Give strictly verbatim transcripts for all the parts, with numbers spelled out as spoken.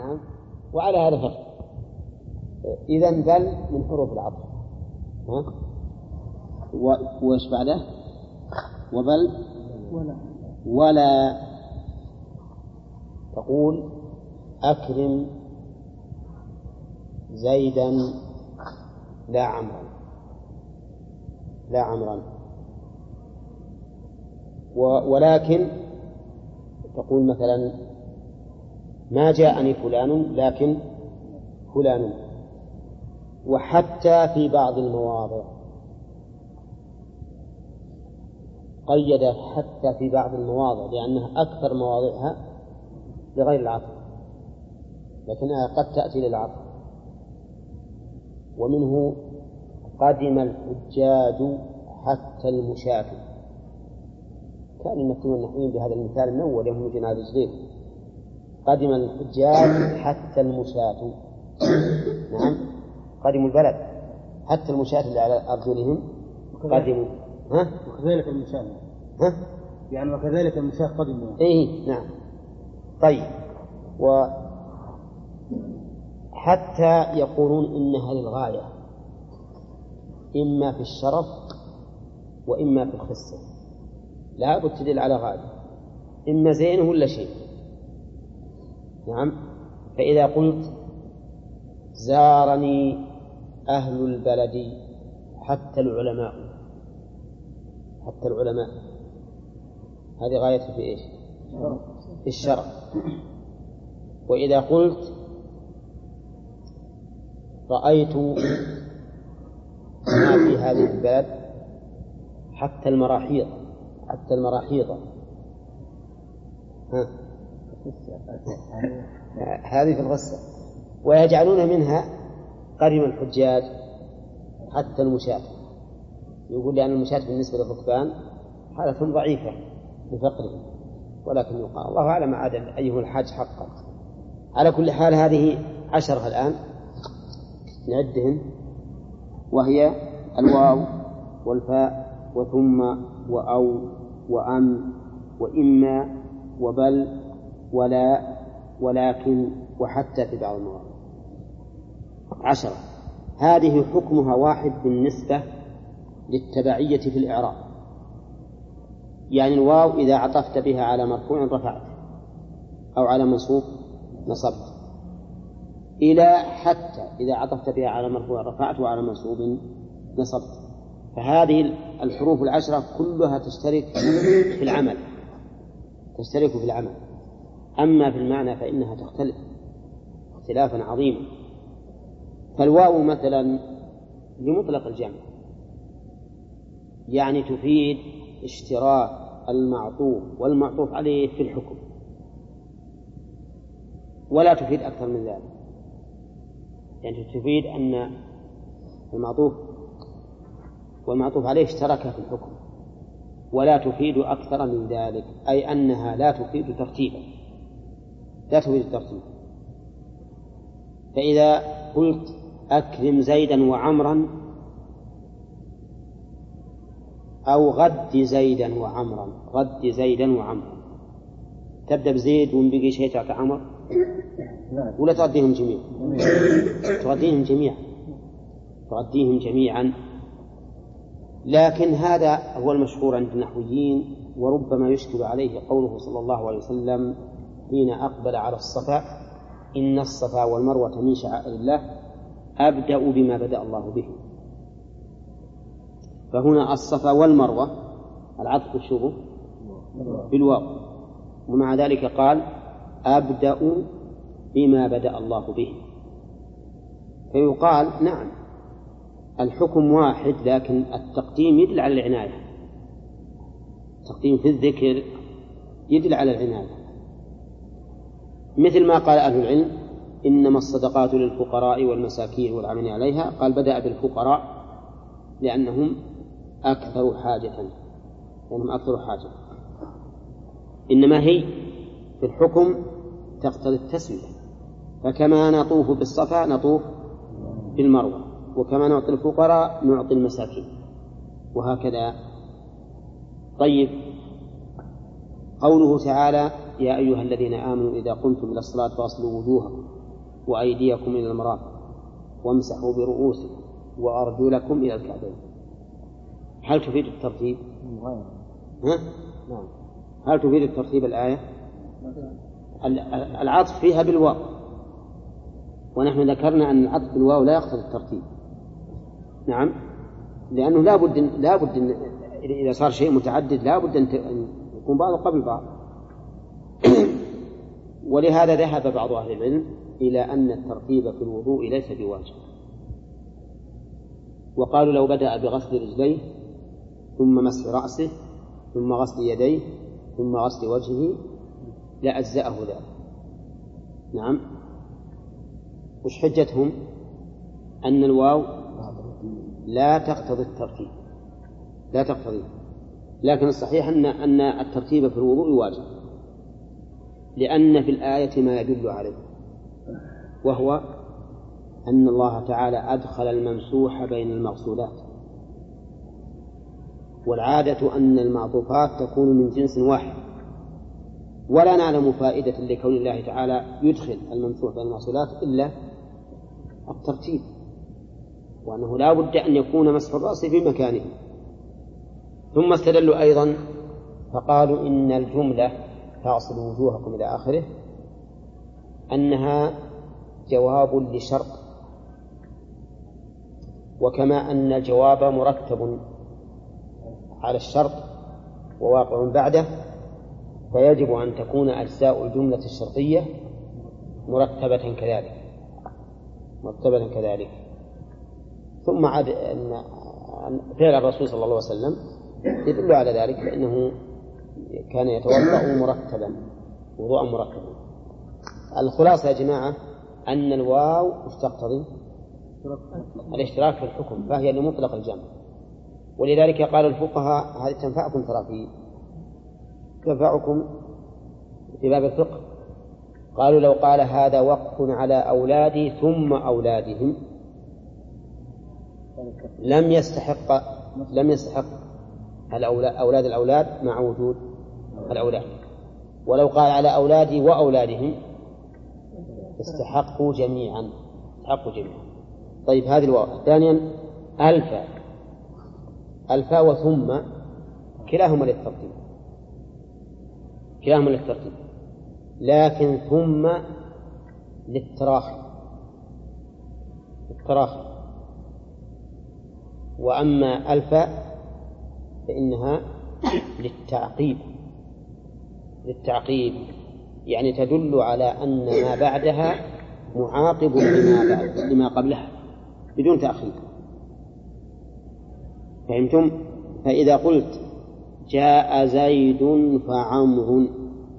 نعم. وعلى هذا فقط. إذن بل من حروف العطف. ها؟ وإيش بعده؟ وبل ولا ولا تقول أكرم زيدا لا عمرا لا عمرا ولكن تقول مثلا ما جاءني فلان لكن فلان. وحتى في بعض المواضع قيد حتى في بعض المواضع لأنها أكثر مواضعها لغير العطف، لكنها قد تأتي للعطف. ومنه قدم الحجاج حتى المشاة. كان المكتوب النحويين بهذا المثال من أول يوم جناد الجديد. قدم الحجاج حتى المشاة. نعم قدموا البلد حتى المشاة اللي على أرجلهم قدموا. ها؟ وكذلك المشاة. ها؟ يعني وكذلك المشاة قدموا. إيه نعم. طيب وحتى يقولون إنها للغاية إما في الشرف وإما في الخسة، لا بد تدل على غاية، إما زين ولا شيء. نعم. فإذا قلت زارني أهل البلد حتى العلماء حتى العلماء هذه غايته في إيش؟ في الشرع. وإذا قلت رأيت ما في هذه البلد حتى المراحيض حتى المراحيض ها. هذه في الغسة. ويجعلون منها قرم الحجاج حتى المشاة. يقول لأن المشاة بالنسبة للركبان حالة ضعيفة لفقره، ولكن يقال الله أعلم عاد أيه الحاج حقا. على كل حال هذه عشرة الآن نعدهن، وهي الواو والفاء وثم وأو وأم وإما وبل ولا ولكن وحتى في بعض المواضع. عشرة. هذه حكمها واحد بالنسبة للتبعية في الإعراب. يعني الواو إذا عطفت بها على مرفوع رفعت أو على منصوب نصبت، إلى حتى إذا عطفت بها على مرفوع رفعت وعلى منصوب نصبت. فهذه الحروف العشرة كلها تشترك في العمل تشترك في العمل أما في المعنى فإنها تختلف اختلافا عظيما. فالواو مثلا لمطلق الجمع، يعني تفيد اشتراك المعطوف والمعطوف عليه في الحكم، ولا تفيد أكثر من ذلك. يعني تفيد أن المعطوف والمعطوف عليه اشترك في الحكم، ولا تفيد أكثر من ذلك، أي أنها لا تفيد ترتيبا لا تفيد الترتيب. فإذا قلت أكرم زيدا وعمرا أو غد زيدا وعمرا غد زيدا وعمرا، تبدأ بزيد ومن بقي شيء تعطي عمر ولا تغديهم جميعا؟ تغديهم جميعا تغديهم جميعا. لكن هذا هو المشهور عند النحويين، وربما يشكل عليه قوله صلى الله عليه وسلم حين أقبل على الصفا إن الصفا والمروة من شعائر الله أبدأ بما بدأ الله به. فهنا الصفا والمروة العطف الشبه بالواو، ومع ذلك قال أبدأ بما بدأ الله به. فيقال نعم الحكم واحد، لكن التقديم يدل على العناية. التقديم في الذكر يدل على العناية، مثل ما قال أهل العلم إنما الصدقات للفقراء والمساكين والعاملين عليها، قال بدأ بالفقراء لأنهم أكثر حاجة لأنهم أكثر حاجة. إنما هي في الحكم تقتضي التسوية، فكما نطوف بالصفا نطوف بالمروة، وكما نعطي الفقراء نعطي المساكين، وهكذا. طيب قوله تعالى يا أيها الذين آمنوا إذا قمتم إلى الصلاة فاغسلوا وجوهكم وأيديكم إلى المرافق وامسحوا برؤوسكم وأرجلكم إلى الكعبين. هل تفيد الترتيب؟ ها؟ نعم. هل تفيد الترتيب الآية؟ العطف فيها بالواو، ونحن ذكرنا أن العطف بالواو لا يقتضي الترتيب. نعم، لأنه لا بد لا بد إذا صار شيء متعدد لا بد أن يكون بعضه قبل بعض. ولهذا ذهب بعض أهل العلم إلى أن الترتيب في الوضوء ليس بواجب، وقالوا لو بدأ بغسل رجليه ثم مسح رأسه ثم غسل يديه ثم غسل وجهه لأجزأه ذلك. نعم. وش حجتهم؟ أن الواو لا تقتضي الترتيب، لا تقتضي، لكن الصحيح أن أن الترتيب في الوضوء واجب، لأن في الآية ما يدل عليه، وهو أن الله تعالى أدخل الممسوح بين المغسولات، والعادة أن المعطوفات تكون من جنس واحد، ولا نعلم فائدة لكون الله تعالى يدخل الممسوح بين المغسولات إلا الترتيب، وأنه لا بد أن يكون مسح الرأس في مكانه. ثم استدلوا أيضا فقالوا إن الجملة فاغسلوا وجوهكم إلى آخره أنها جواب لشرط، وكما أن الجواب مرتب على الشرط وواقع بعده، فيجب أن تكون أجزاء الجملة الشرطية مرتبة كذلك مرتبة كذلك. ثم عاد أن فعل الرسول صلى الله عليه وسلم يدل على ذلك، فإنه كان يتوضأ مرتبا وضوءا مرتبا. الخلاصة يا جماعة أن الواو تقتضي الاشتراك في الحكم، فهي لمطلق الجمع، ولذلك قال الفقهاء هذه تنفعكم ترى في تنفعكم في باب الفقه. قالوا لو قال هذا وقف على أولادي ثم أولادهم لم يستحق لم يستحق أولاد الأولاد مع وجود الأولاد، ولو قال على أولادي وأولادهم استحقوا جميعا استحقوا جميعا. طيب هذه الواو. ثانيا ألفا ألفا وثم كلاهما للترتيب كلاهما للترتيب لكن ثم للتراخي التراخي وأما ألفا فإنها للتعقيب للتعقيب يعني تدل على أن ما بعدها معاقب لما, بعد لما قبلها بدون تأخير. فهمتم؟ فإذا قلت جاء زيد فعمر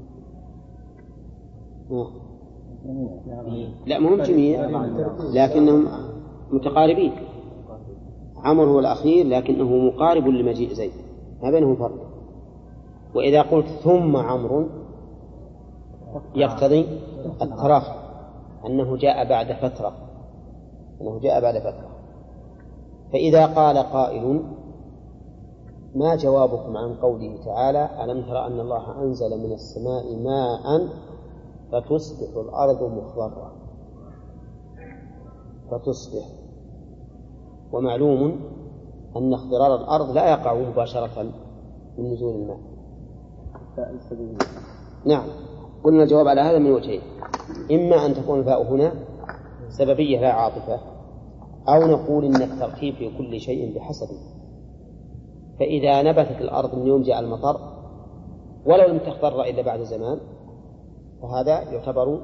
لا مهم جميع لكنهم متقاربين، عمر هو الأخير لكنه مقارب لمجيء زيد، ما بينهم فرق. وإذا قلت ثم عمرو يقتضي التراخي، أنه جاء بعد فترة أنه جاء بعد فترة. فإذا قال قائل ما جوابكم عن قوله تعالى ألم تر أن الله أنزل من السماء ماء فتصبح الأرض مخضرة فتصبح ومعلوم أن اخضرار الأرض لا يقع مباشرة من نزول الماء. نعم، قلنا الجواب على هذا من وجهين، إما أن تكون الفاء هنا سببية لا عاطفة، أو نقول إن الترتيب في كل شيء بحسبه. فإذا نبتت الأرض من يوم جاء المطر ولو لم تخضر إلا بعد زمان فهذا يعتبر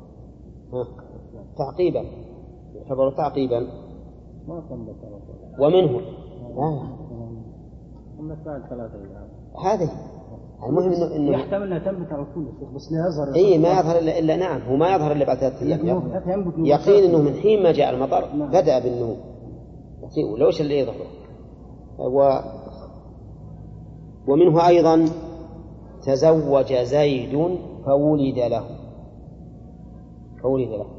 تعقيبا يعتبر تعقيبا ومنه هذه المهم إنه, إنه يحتمل أنها تنبت على طول بس لا يظهر إيه ما يظهر إلا, إلا نعم هو ما يظهر إلا بعد ثلاثة أيام يقين إنه من حين ما جاء المطر نعم. بدأ بالنمو ولو وش اللي يظهر. و... ومنه أيضا تزوج زيد فولد له فولد له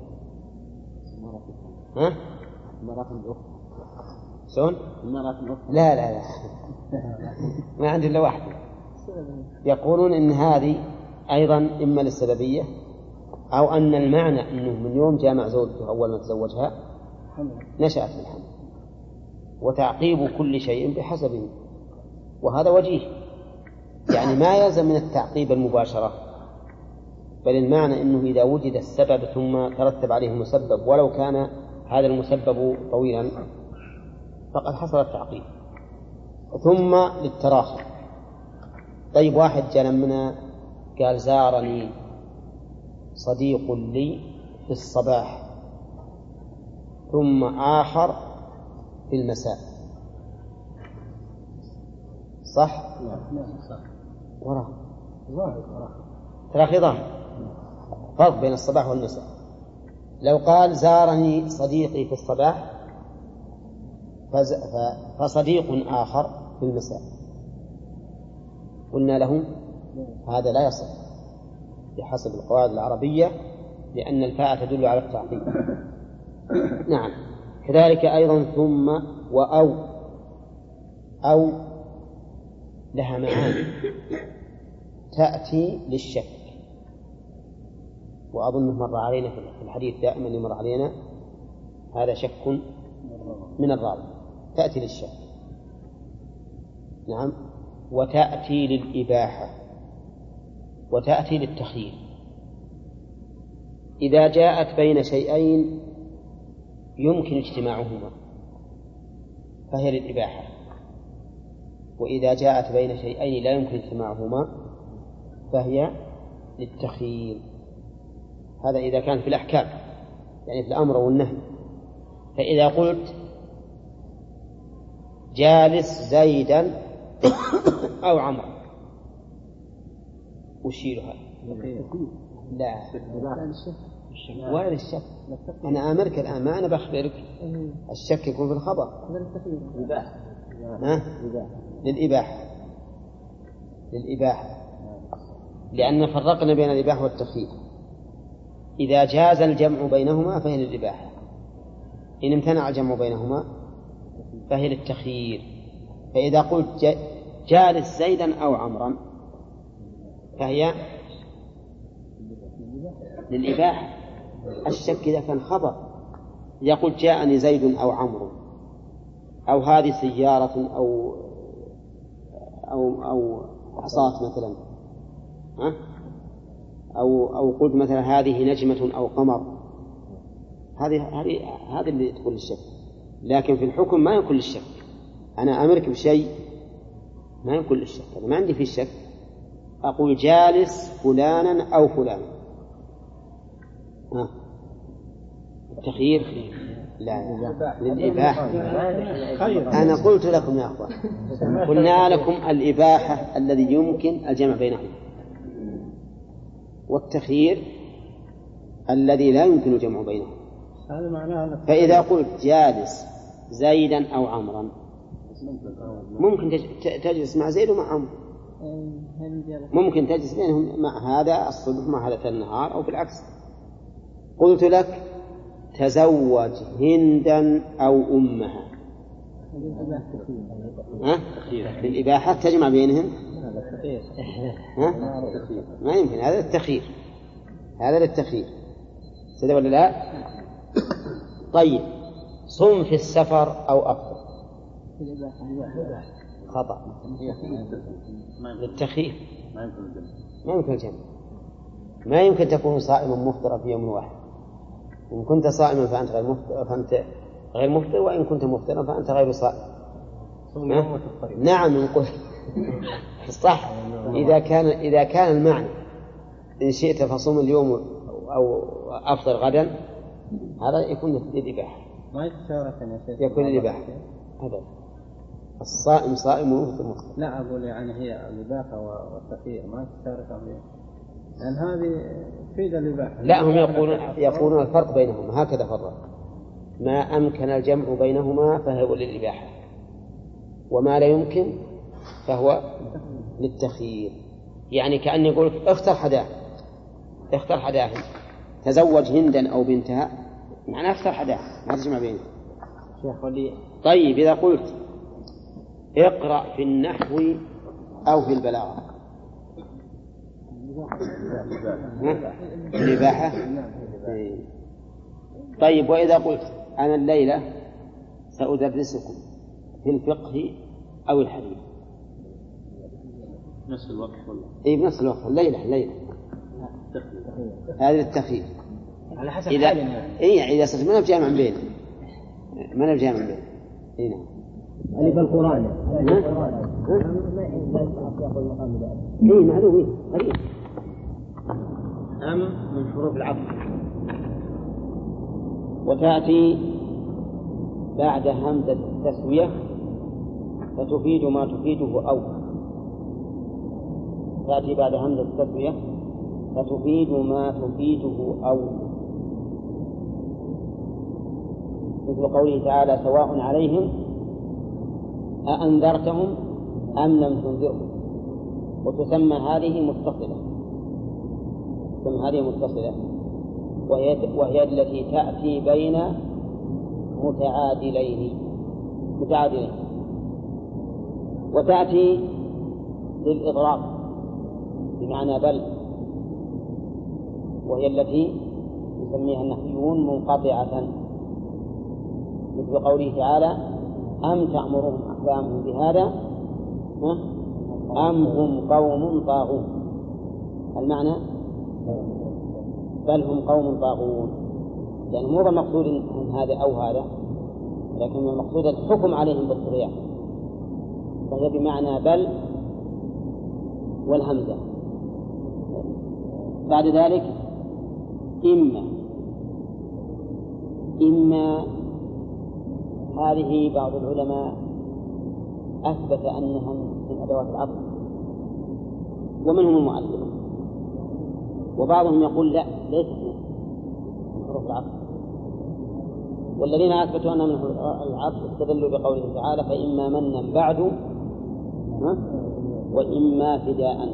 ها؟ المرات الأخرى شلون؟ المرات الأخرى لا لا لا ما عندي إلا واحدة. يقولون إن هذه أيضا إما للسببية أو أن المعنى أنه من يوم جامع زوجته أول ما تزوجها نشأت الحمل، وتعقيب كل شيء بحسبه، وهذا وجيه، يعني ما يلزم من التعقيب المباشرة، بل المعنى أنه إذا وجد السبب ثم ترتب عليه المسبب ولو كان هذا المسبب طويلا فقد حصل التعقيب. ثم للتراخي. طيب واحد جاء لمنا قال زارني صديق لي في الصباح ثم آخر في المساء، صح؟ صح. وراه ظاهر تراخي ظاهر، فرق بين الصباح والمساء. لو قال زارني صديقي في الصباح فصديق آخر في المساء قلنا له هذا لا يصح بحسب القواعد العربية، لأن الفاء تدل على التعقيب. نعم. كذلك أيضا ثم وأو، أو لها معاني تأتي للشك، وأظنه مر علينا في الحديث دائما يمر علينا هذا شك من الراوي، تأتي للشك. نعم. وتأتي للإباحة، وتأتي للتخيير. إذا جاءت بين شيئين يمكن اجتماعهما فهي للإباحة، وإذا جاءت بين شيئين لا يمكن اجتماعهما فهي للتخيير. هذا إذا كان في الأحكام، يعني في الأمر والنهي. فإذا قلت جالس زيدا أو عمرو أشيرها لا ولا للشك. أنا أمرك الآن، ما أنا بخبرك. الشك يكون في الخبر. للإباحة، للإباحة، لأن فرقنا بين الإباحة والتخيير. إذا جاز الجمع بينهما فهي للإباحة، إن امتنع الجمع بينهما فهي للتخيير. فإذا قلت جالس زيدا أو عمرا فهي للإباحة. الشك إذا كان خبر، إذا قلت جاءني زيد أو عمرو أو هذه سيارة أو أو أو حصاة مثلا، ها؟ أو أو قلت مثلا هذه نجمة أو قمر، هذه هذه هذا اللي تقول الشك. لكن في الحكم ما يكون الشك. أنا أمرك بشيء ما يكون الشك، أنا ما عندي في الشك. أقول جالس فلانا أو فلانا، ها؟ التخيير لا للإباحة. أنا قلت لكم يا أخوان، قلنا لكم الإباحة الذي يمكن الجمع بينهما، والتخيير الذي لا يمكن الجمع بينهما. فإذا قلت جالس زيدا أو عمرا ممكن تجلس مع زيد ومع عمرو، ممكن تجلس بينهم مع هذا الصبح مع هذا النهار، أو بالعكس. قلت لك تزوج هندا أو أمها، ها؟ للإباحة تجمع بينهم، ها؟ ما يمكن. هذا التخيير، هذا للتخيير، سيدة ولا لا؟ طيب صم في السفر أو أفطر خطأ للتخيير، ما يمكن الجمع. ما يمكن تكون صائما مفطرا في يوم واحد. إن كنت صائما فأنت غير مفطر فأنت غير مفطر، وإن كنت مفطرا فأنت غير صائم. نعم نقول صح. إذا كان إذا كان المعنى إن شئت فصوم اليوم أو أفطر غدا، هذا يكون للإباحة، ما يتشارك يا شيخ، يكون للإباحة. هذا الصائم صائم ومفطر مفطر. لا أقول يعني هي الإباحة والتخيير ما يتشارك فيها، لأن هذه تفيد الإباحة. لا، هم يقولون يقولون الفرق بينهما هكذا فرق: ما أمكن الجمع بينهما فهو للإباحة، وما لا يمكن فهو للتخيير. يعني كأن يقول اختر حداه، اختر حداه، تزوج هندا أو بنتها، معناه اختر حداه، ما تجمع بينهم. طيب إذا قلت اقرأ في النحو أو في البلاغة، الإباحة. طيب، وإذا قلت أنا الليلة سأدرسكم في الفقه أو الحديث، نفس الوقت ولا؟ إيه، بنفس الوقت، الليلة الليلة هذا التخيير على حسب إذا حالنا. إيه إذا صرت ما نبجع من بين ما نبجع من بين إيه نعم. اللي بالقرآن إيه معلوم إيه قريب. أم من حروف العطف. وتأتي بعد همزة التسوية فتفيد ما تفيده أو. تأتي بعد همزة التسوية فتفيد ما تفيده أو، مثل قوله تعالى سواء عليهم أأنذرتهم أم لم تنذرهم. وتسمى هذه متصلة، تسمى هذه متصلة وهي, وهي التي تأتي بين متعادلين متعادلين وتأتي للإضراب بمعنى بل، وهي التي يسميها النحويون منقطعة، مثل قوله تعالى أم تأمرهم أحلامهم بهذا أم هم قوم طاغون. المعنى بل هم قوم طاغون، يعني مو المقصود من هذا أو هذا، لكن المقصود الحكم عليهم بالطغيان، فهي بمعنى بل والهمزة. بعد ذلك إما إما هذه بعض العلماء أثبت أنها من أدوات العطف ومنهم المؤلف، وبعضهم يقول لا ليست من حروف العطف، والذين أثبتوا أنها من حروف العطف استدلوا بقوله تعالى فإما منا بعد وإما فداء.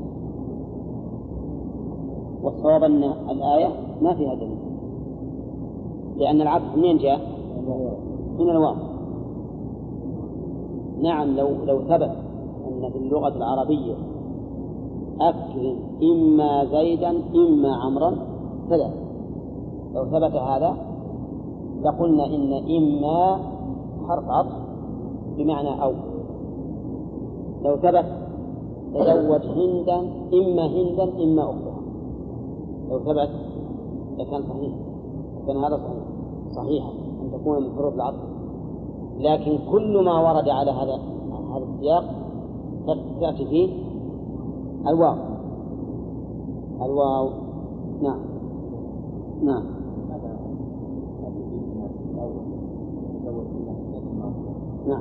والصواب أن الآية ما فيها دليل، لأن العطف منين جاء؟ من الواو. نعم، لو لو ثبت أن في اللغة العربية أكرم إما زيدا إما عمرا كذا، لو ثبت هذا لقلنا إن إما حرف عطف بمعنى أو. لو ثبت تزوج هندا إما هندا إما أختها، لو ثبت لكان صحيح، كان هذا صحيح صحيحا أن تكون من حروف العطف. لكن كل ما ورد على هذا هذا السياق تأتي فيه الواو الواو نعم نعم نعم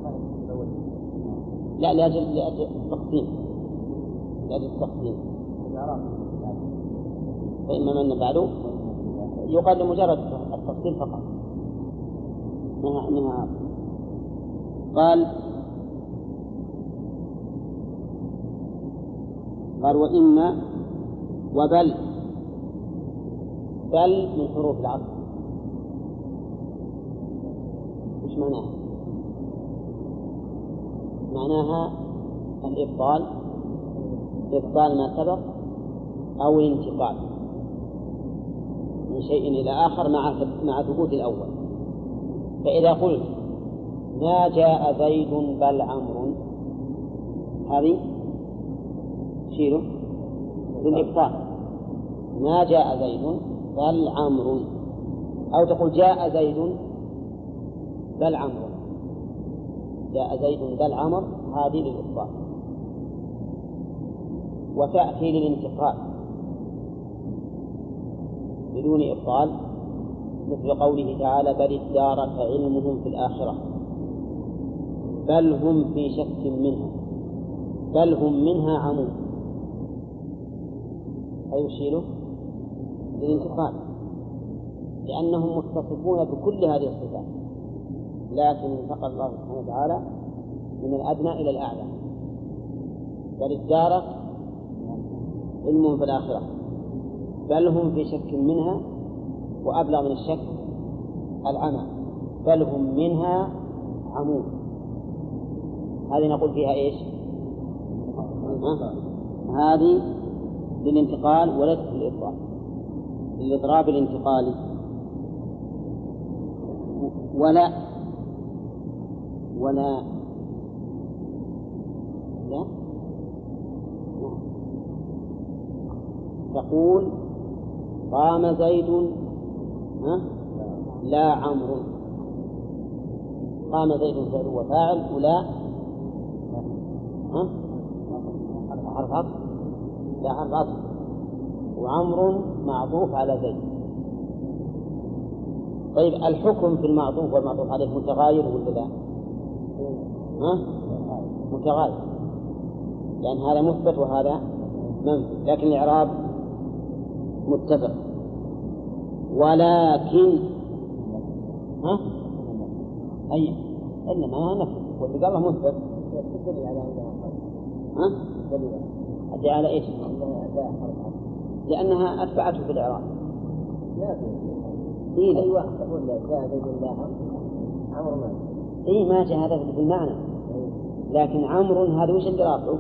لا لأجل لأجل التقسيم لأجل التقسيم فإما من بعده يقال لمجرد التقسيم فقط. منها قال قال وإما وبل، بل من حروف العطف. وش معناها؟ معناها الإبطال، إبطال ما سبق أو الانتقال من شيء إلى آخر مع مع ثبوت الأول. فإذا قلت ما جاء زيد بل عمرو، هذه شيله للإبطال، ما جاء زيد بل عمرو، أو تقول جاء زيد بل عمرو، جاء زيد بل عمرو، هذه للإبطال. وتأتي للانتقال بدون إبطال، مثل قوله تعالى بل ادارك علمهم في الآخرة، بل هم في شك منها، بل هم منها عمون، فيشير للانتقال لأنهم متصفون بكل هذه الصفات، لكن انتقل الله سبحانه وتعالى من الأدنى إلى الأعلى. بل ادارك علمهم في الآخرة، بل هم في شك منها، وأبلغ من الشك العمى، بل هم منها عمون. هذه نقول فيها إيش؟ هذه للانتقال وليس للإضراب، للإضراب الانتقالي. ولا ولا لا تقول قام زيد ها؟ لا عمرو. قام زيد فعل وفاعل ولا ها؟ حرف عطف، لا حرف عطف، وعمر معطوف على زيد. طيب الحكم في المعطوف والمعطوف عليه متغاير ولا لا؟ ها؟ متغاير، لأن هذا مثبت وهذا منفي، لكن الإعراب متفق. ولكن ها؟ أي إنما نفي، واللي قال مثبت ها؟ أدي على إيش؟ لأنها أتبعته في الإعراب. إيه أي واحد تقول لا جاء زيد الله عمرو ما إيه ما جاء هذا في المعنى، لكن عمرو هذا وش اللي رافعه؟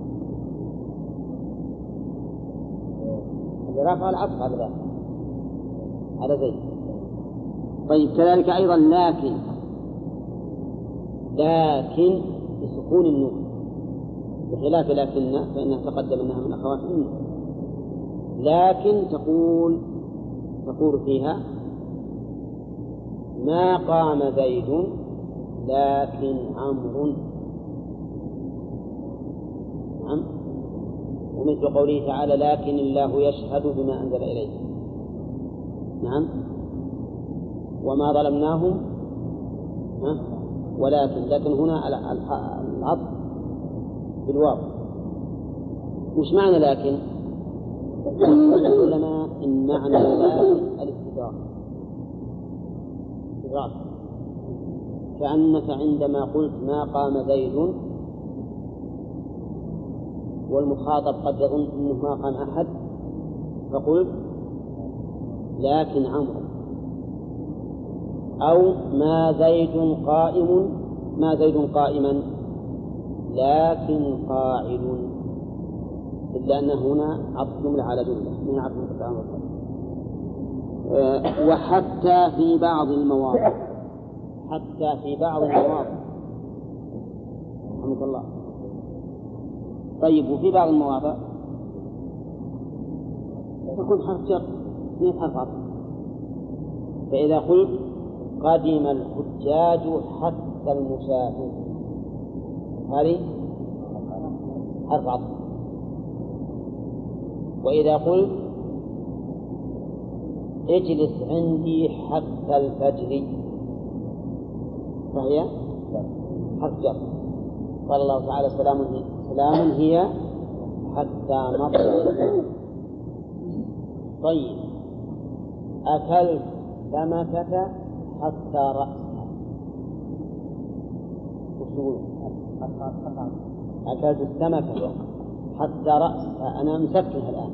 اللي رافع العطف هذا على زيد. طيب كذلك أيضا لكن لكن بسكون النون، بخلاف لكن فإنها تقدم أنها من أخوات النون. لكن تقول تقول فيها ما قام زيد لكن عمرو. نعم. ومثل قوله تعالى لكن الله يشهد بما أنزل إليه. نعم. وما ظلمناهم ولكن لكن هنا العطف بالواو. وش معنى لكن؟ العلماء إن معنى لكن الاستدراك، استدراك، كأنك عندما قلت ما قام زيد والمخاطب قد يظن أنه ما قام أحد فقلت لكن عمرو، أو ما زيد قائم ما زيد قائما لكن قاعد، إلا أن هنا عطف جملة على جملة من عطف التعامل. أه وحتى في بعض المواضع، حتى في بعض المواضع رحمة الله. طيب وفي بعض المواضع تكون حرف جر من حرف عطف. فإذا قلت قدم الحجاج حتى المسافر هذه حرف عطف. وإذا قلت اجلس عندي حتى الفجر فهي حرف جر. قال الله تعالى سلام سلام هي حتى مطلع الفجر. طيب أكلت سمكة حتى رأسها، أكلت السمكة حتى رأسها، أنا مسكتها الآن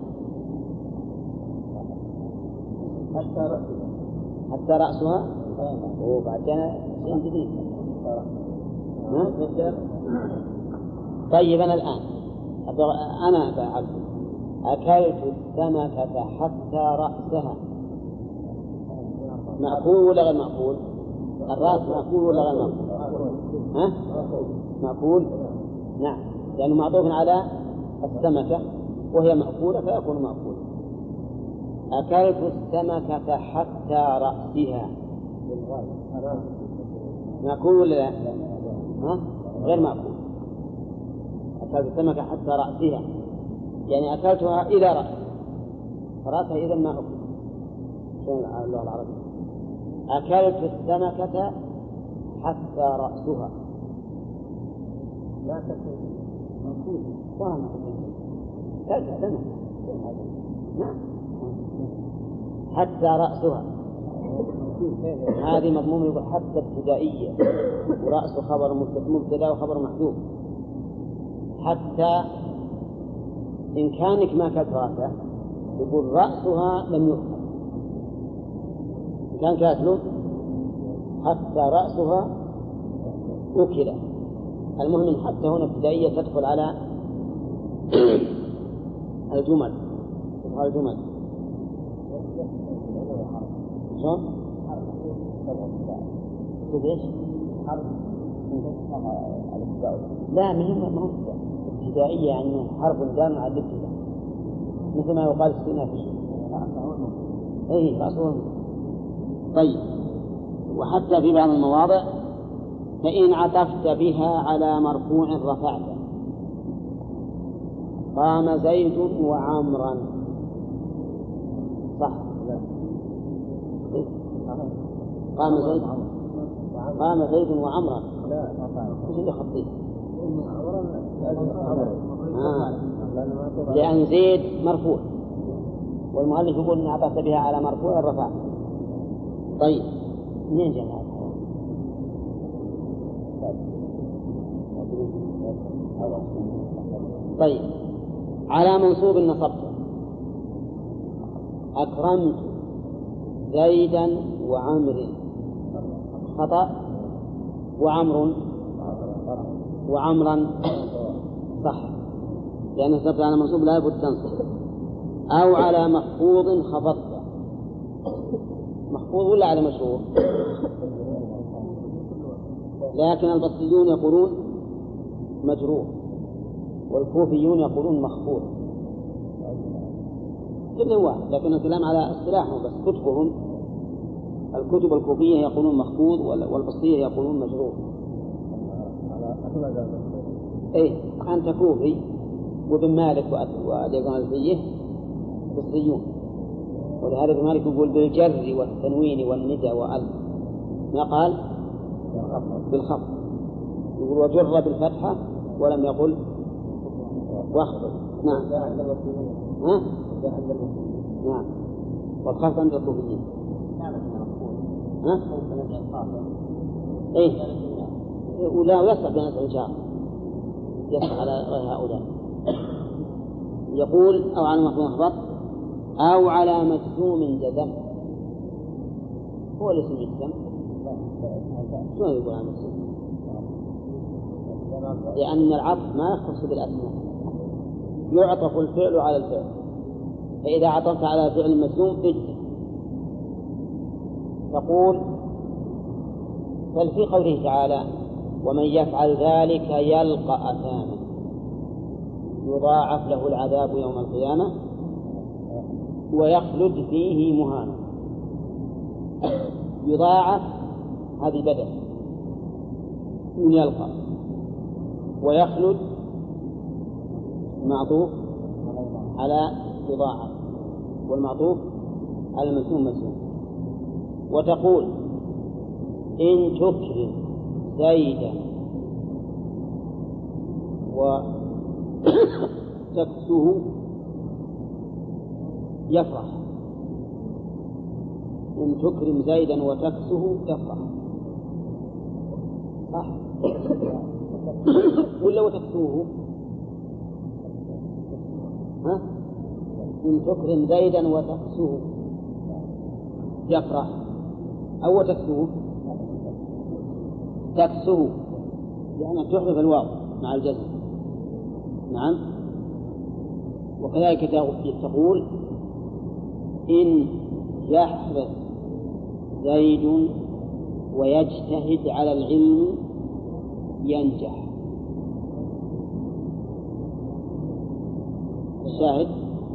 حتى رأسها حتى رأسها وبعدين شيء جديد. طيب أنا الآن أنا فعلت أكلت السمكة حتى رأسها، مأكول ولا غير مأكول؟ الرأس مأكول ولا غير مأكول؟ ها؟ مأكول؟ نعم، لأنه معطوف على السمكة وهي مأكولة فيكون مأكول. أكلت السمكة حتى رأسها مأكول ولا لا؟ ها؟ غير مأكول. أكلت السمكة حتى رأسها يعني أكلتها إلى رأسها، فرأسها إذا ما أكل. شنو اللغة العربية؟ أكلت السمكة حتى رأسها لا تكون مأكول ولا كلت السمكة نعم حتى رأسها. هذه مضمون يقول حتى ابتدائية، ورأس خبر مبتدأ وخبر محذوف. حتى إن كانك ما كانت رأسها يقول رأسها لم يؤكل، إن كان كاتله حتى رأسها أكل. المهم حتى هنا ابتدائية تدخل على الجمل وهذا جمل شو؟ ايش؟ لا مهم ما هو ابتدائية يعني حرب دال على الابتداء مثل ما يقال استئنافي. اي فاصل. طيب وحتى في بعض المواضع فإن عطفت بها على مرفوع رفعته قام زيد وعمرا صح؟ قام زيد قام زيد وعمرا وش اللي خطيه؟ آه. لأن زيد مرفوع والمؤلف يقول إن عطفت بها على مرفوع الرفع. طيب منين جاء هذا؟ طيب على منصوب نصبته أكرمت زيدا وعمر خطأ وعمر وعمرا صح لأن نصبت على منصوب لا يبد تنصب. أو على مخفوض خفضت مخفوض ولا على مشهور؟ لكن البصريون يقولون مجرور والكوفيون يقولون مخفوض كل واحد لكن الكلام على اصطلاحهم بس كتبهم الكتب الكوفية يقولون مخفوض والبصرية يقولون مجرور. ايه أنت كوفي وابن مالك والإغنالية بصريون ولهذا ابن مالك يقول بالجر والتنوين والندى وأل ما قال بالخفض يقول وجر بالفتحة ولم يقل واخفض. نعم ها؟ نعم والخفض عند الكوفيين ها؟ ايه ولا يصح بنفس الجار يصح على غير هؤلاء. يقول أو على مخفوض خفض أو على مجزوم جزم. هو الاسم الجزم شو يقول عن مجزوم؟ لأن العطف ما يختص بالأسماء يعطف الفعل على الفعل فإذا عطفت على فعل مجزوم اجزم. تقول بل في قوله تعالى ومن يفعل ذلك يلقى أثاما يضاعف له العذاب يوم القيامة ويخلد فيه مهانا. يضاعف هذه بدل من يلقى ويخلد معطوف على يضاعف والمعطوف على المسلوم مسلوم. وتقول إن تكرم زيدا وتكسه يفرح. إن تكرم زيدا وتكسه يفرح صح ولا وتكسوه؟ ها؟ إن تكرم زيدا وتكسوه يفرح أو تكسوه؟ تكسوه يعني تحذف الواو مع الجزم. نعم. وكذلك تقول إن يحرص زيد ويجتهد على العلم ينجح. الشاهد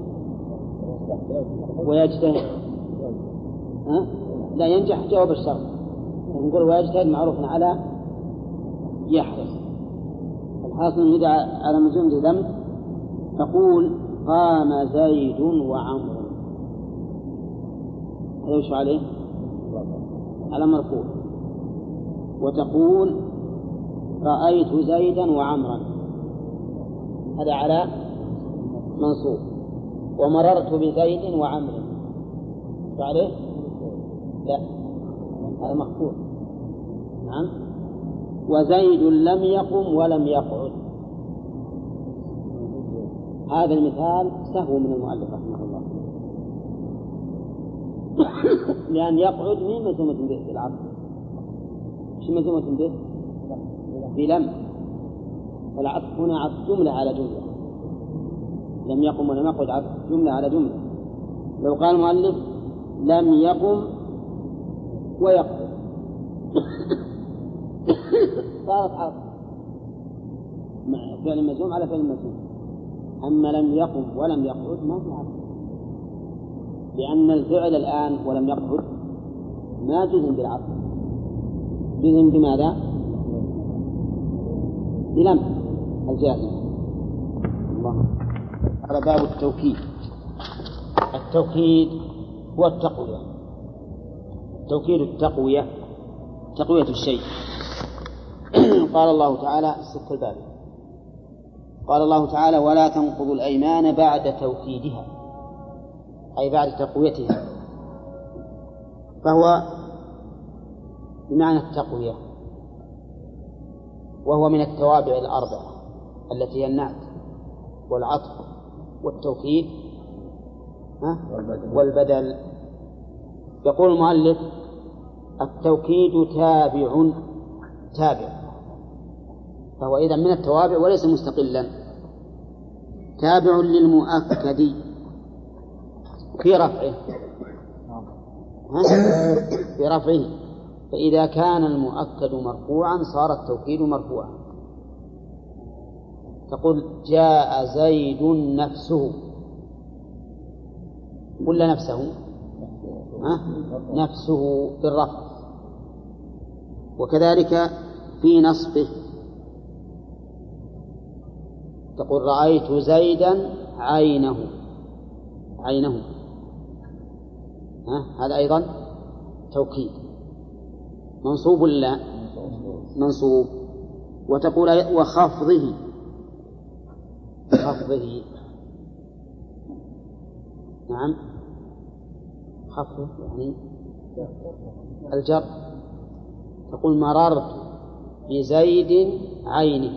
ويجتهد ها؟ لا ينجح جواب الشرط نقول ويجتهد معروف على يحرص. الحاصل إذا على مجزوم ذم تقول قام زيد وعمر هذا وش عليه؟ على مرفوع. وتقول رأيت زيدا وعمرا هذا على منصوب. ومررت بزيد وعمر فعليه لا هذا مخفوض. نعم. وزيد لم يقم ولم يقعد. هذا المثال سهو من المؤلف رحمه الله لأن يقعد من مزومة به في العقل. مش مزومة به بلم فالعطف هنا عطف جملة على جملة. لم يقم ولم يقعد عطف جملة على جملة لو قال المؤلف لم يقم ويقف صارت عرض فعل مجزوم على فعل مجزوم. أما لم يقم ولم يقعد ما في عرض، لأن الفعل الآن ولم يقعد ما جزم بالعرض، جزم بماذا؟ بلم الجازم. الله. على باب التوكيد. التوكيد هو التقوية. التوكيد التقوية تقوية الشيء. قال الله تعالى السك الباب، قال الله تعالى ولا تنقضوا الأيمان بعد توكيدها، أي بعد تقويتها، فهو بمعنى التقوية، وهو من التوابع الأربعة التي هي النعت والعطف والتوكيد والبدل. يقول المؤلف التوكيد تابع تابع، فهو إذا من التوابع وليس مستقلا، تابع للمؤكد في رفعه في رفعه فإذا كان المؤكد مرفوعا صار التوكيد مرفوعا. تقول جاء زيد نفسه ولا نفسه؟ ها؟ نفسه بالرفع. وكذلك في نصبه تقول رأيت زيدا عينه عينه ها؟ هذا أيضا توكيد منصوب ولا منصوب. وتقول وخفضه خفضه نعم خفضه يعني الجر. تقول مررت بزيد عينه.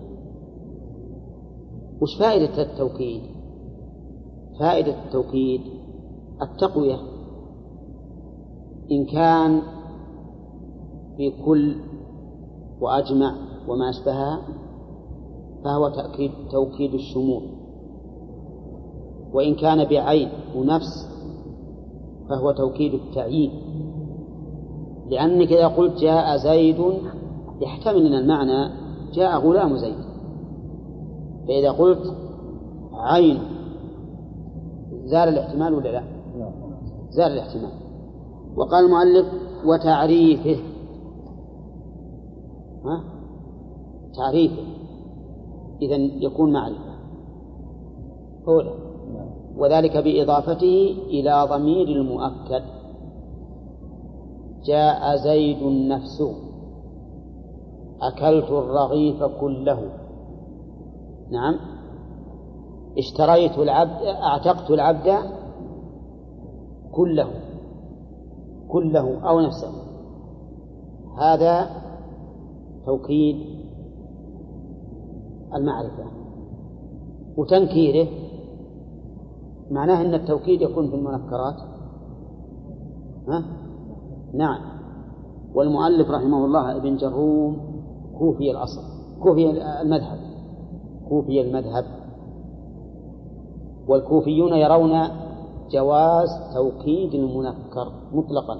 وش فائدة التوكيد؟ فائدة التوكيد التقوية، إن كان في كل وأجمع وما أشبهها فهو تأكيد توكيد الشمول، وإن كان بعين ونفس فهو توكيد التعيين، لأنك إذا قلت جاء زيد يحتمل أن المعنى جاء غلام زيد، فإذا قلت عين زال الاحتمال ولا لا؟ زال الاحتمال. وقال المؤلف وتعريفه ها؟ تعريفه إذن يكون معرفة أولى، وذلك بإضافته إلى ضمير المؤكد. جاء زيد نفسه أكلت الرغيف كله. نعم اشتريت العبد أعتقت العبد كله كله أو نفسه. هذا توكيد المعرفة. وتنكيره معناه أن التوكيد يكون في المنكرات ها؟ نعم. والمؤلف رحمه الله ابن جروم كوفي الأصل كوفي المذهب كوفي المذهب والكوفيون يرون جواز توكيد المنكر مطلقا.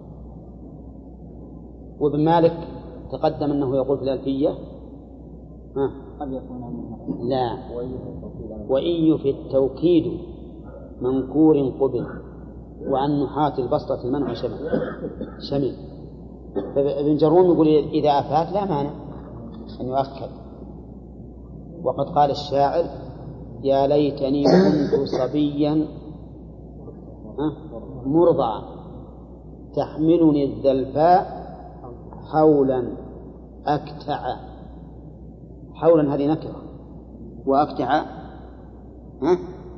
وابن مالك تقدم أنه يقول في الألفية ها؟ لا وإي في التوكيد منكور قبل وعن نحاة البسطة المنع شمل شمل. فابن جروم يقول إذا أفات لا مانع أن يؤكد. وقد قال الشاعر يا ليتني كنت صبيا مرضعا تحملني الذلفاء حولا أكتع. حولا هذه نكرة وأكتع ها؟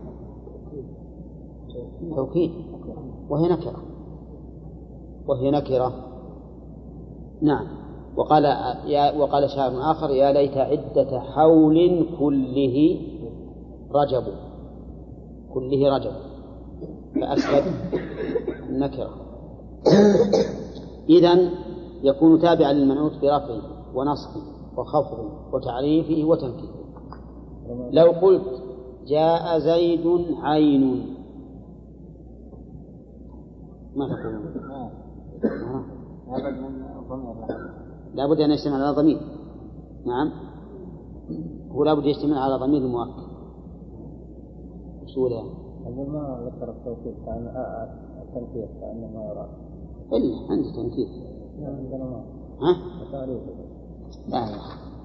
توكيد وهي نكرة وهي نكرة نعم. وقال يا وقال شاعر آخر يا ليت عدة حول كله رجب كله رجب فأسكت النكرة. إذن يكون تابعا للمنعوت برفعه ونصبه وخفضه وتعريفه وتنكيره. لو قلت جاء زيد عين ما تقولون؟ لابد من ضمير. لابد أن يجتمع على ضمير. نعم، هو لابد يجتمع على ضمير المؤكد. وصوله أقول ما ذكر التوكيد كأن التنكير كأنه ما يرى إلا عندي تنكير. عندنا ما ها؟ وتعريفه. لا لا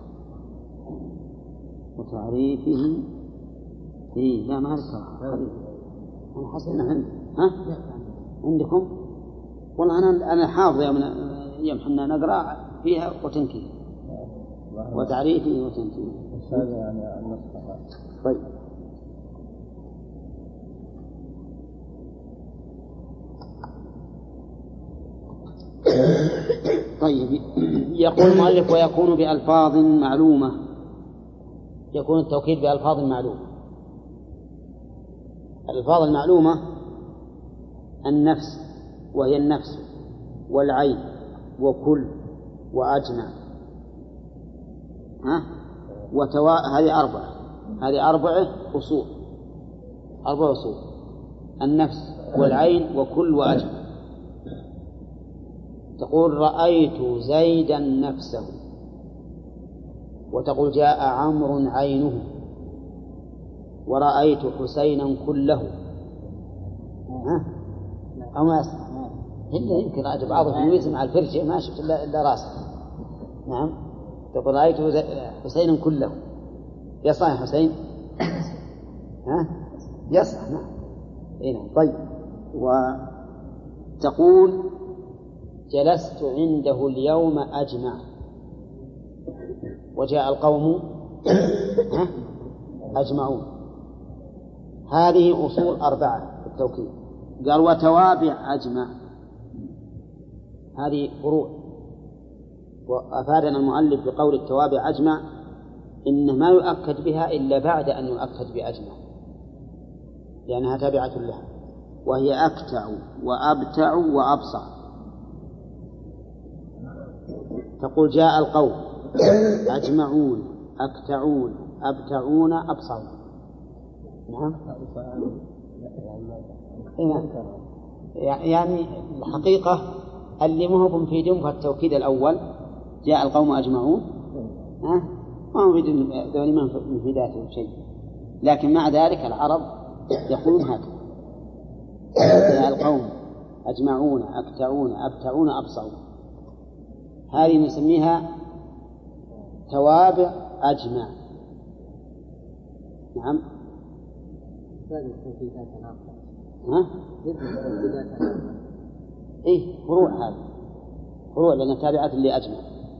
وتعريفه إيه لا ما ذكر. أنا حسب أنه عندي. ها؟ عندكم؟ والله أنا أنا حافظ يوم يوم حنا نقرأ فيها وتنكير وتعريفه وتنكير. هذا يعني النسخة. طيب طيب يقول المؤلف ويكون بألفاظ معلومة. يكون التوكيد بألفاظ معلومة. الألفاظ المعلومة النفس وهي النفس والعين وكل وأجمع. ها؟ وتوا... هذه أربعة هذه أربعة أصول أربعة أصول النفس والعين وكل وأجمع. تقول رأيت زيدا نفسه، وتقول جاء عمرو عينه، ورأيت حسينا كله. ها؟ أو ما أسمع إلا يمكن رأيت بعضهم يميز مع الفرشة ما شفت إلا, إلا راسه. نعم تقول رأيت حسينا كله. يصح حسين؟ ها؟ يصح. نعم إيه. طيب وتقول جلست عنده اليوم أجمع، وجاء القوم أجمعون. هذه أصول أربعة في التوكيد. قال وتوابع أجمع، هذه فروع. وأفادنا المؤلف بقول التوابع أجمع إن ما يؤكد بها إلا بعد أن يؤكد بأجمع، لأنها تابعة لها. وهي أكتع وأبتع وأبصع. تقول جاء القوم أجمعون أكتعون أبتعون أبصرون. نعم يعني الحقيقة اللي مهب في جنف التوكيد الأول جاء القوم أجمعون ها ما هو ذولي من في ذاته شيء، لكن مع ذلك العرب يقولون هكذا جاء القوم أجمعون أكتعون أبتعون أبصرون. هذه نسميها توابع أجمع. نعم ها؟ إيه فروع، هذه فروع لأنها تابعة لأجمع.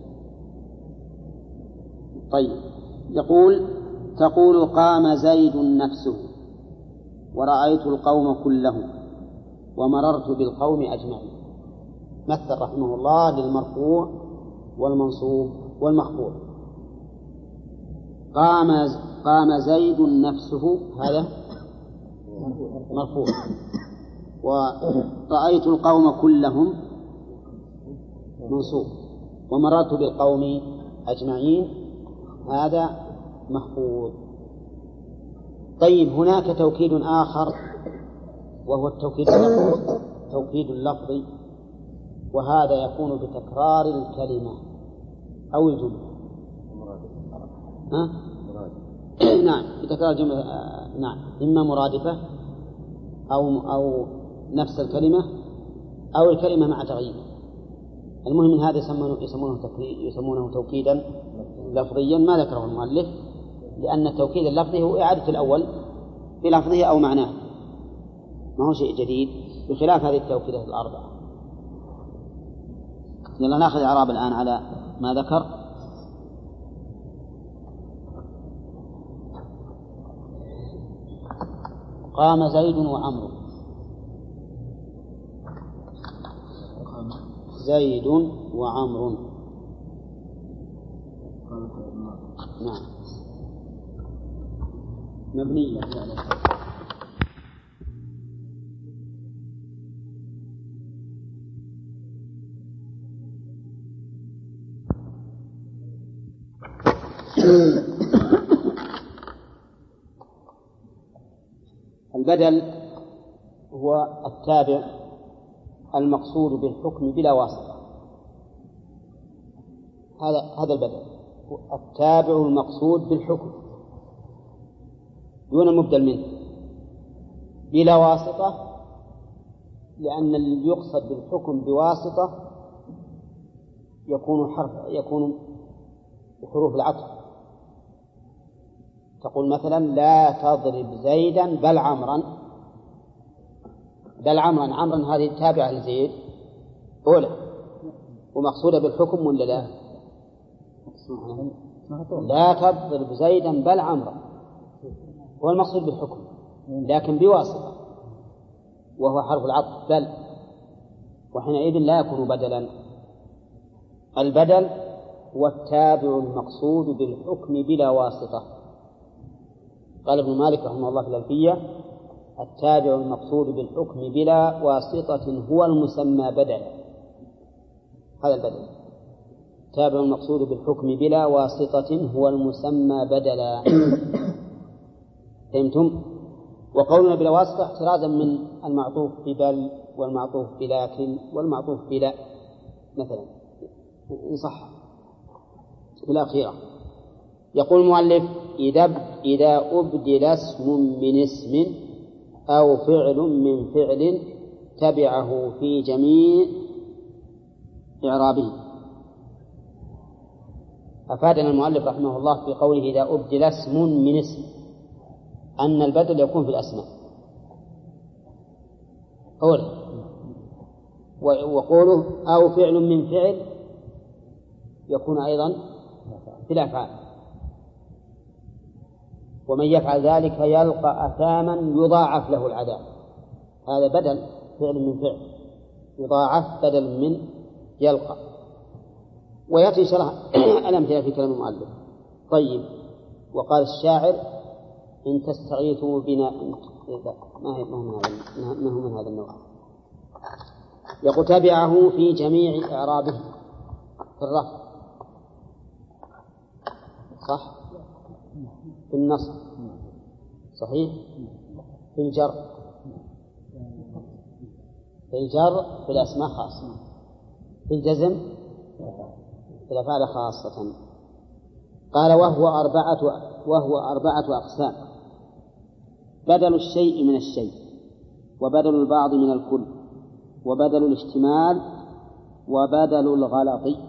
طيب يقول تقول قام زيد نفسه ورأيت القوم كلهم ومررت بالقوم أجمعين. مثل رحمه الله للمرفوع والمنصوب والمخفوض. قام قام زيد نفسه هذا مرفوع، ورأيت القوم كلهم منصوب، ومررت بالقوم أجمعين هذا مخفوض. طيب هناك توكيد آخر وهو التوكيد اللفظي. توكيد اللفظي وهذا يكون بتكرار الكلمة أو الجملة. ها؟ نعم بتكرار الجملة. نعم إما مرادفة أو أو نفس الكلمة أو الكلمة مع تغيير. المهم من هذا يسمونه يسمونه يسمونه توكيدا لفظيا ما ذكره المؤلف، لأن التوكيد اللفظي هو إعادة الأول في لفظه أو معناه، ما هو شيء جديد بخلاف هذه التوكيدات الأربعة. يلا نأخذ إعراب الآن على ما ذكر. قام زيد وعمرو. زيد وعمرو نعم مبنية. البدل هو التابع المقصود بالحكم بلا واسطة، هذا هذا البدل، التابع المقصود بالحكم دون مبدل منه بلا واسطة، لأن اللي يقصد بالحكم بواسطة يكون حرف يكون بحروف العطف. تقول مثلا لا تضرب زيدا بل عمرا، بل عمرا، عمرا هذه تابعة لزيد أولى ومقصودة بالحكم ولا لا؟ لا تضرب زيدا بل عمرا هو المقصود بالحكم لكن بواسطة وهو حرف العطف بل، وحينئذ لا يكون بدلا. البدل هو التابع المقصود بالحكم بلا واسطة. قال ابن مالك رحمه الله في الألفية التابع المقصود بالحكم بلا واسطة هو المسمى بدلا، هذا البدل، التابع المقصود بالحكم بلا واسطة هو المسمى بدلا. فهمتم؟ وقولنا بلا واسطة احترازا من المعطوف ببل والمعطوف بلكن والمعطوف بلا مثلا، إن صح في الأخيرة. يقول المؤلف إذا إذا أبدل اسم من اسم أو فعل من فعل تبعه في جميع إعرابه. أفادنا المؤلف رحمه الله في قوله إذا أبدل اسم من اسم أن البدل يكون في الأسماء أولا، وقوله أو فعل من فعل يكون أيضا في الأفعال، ومن يفعل ذلك يلقى أثاما يضاعف له العذاب، هذا بدل فعل من فعل يضاعف بدل من يلقى. ويأتي شرح الأمثلة في كلام المؤلف. طيب، وقال الشاعر إن تستغيثوا بنا ما هو من هذا النوع. يقول تبعه في جميع إعرابه في الرفع صح، في النصب صحيح، في الجر في الجر في الأسماء خاصة، في الجزم في الأفعال خاصة. قال وهو أربعة وهو أربعة أقسام: بدل الشيء من الشيء، وبدل البعض من الكل، وبدل الاشتمال، وبدل الغلط.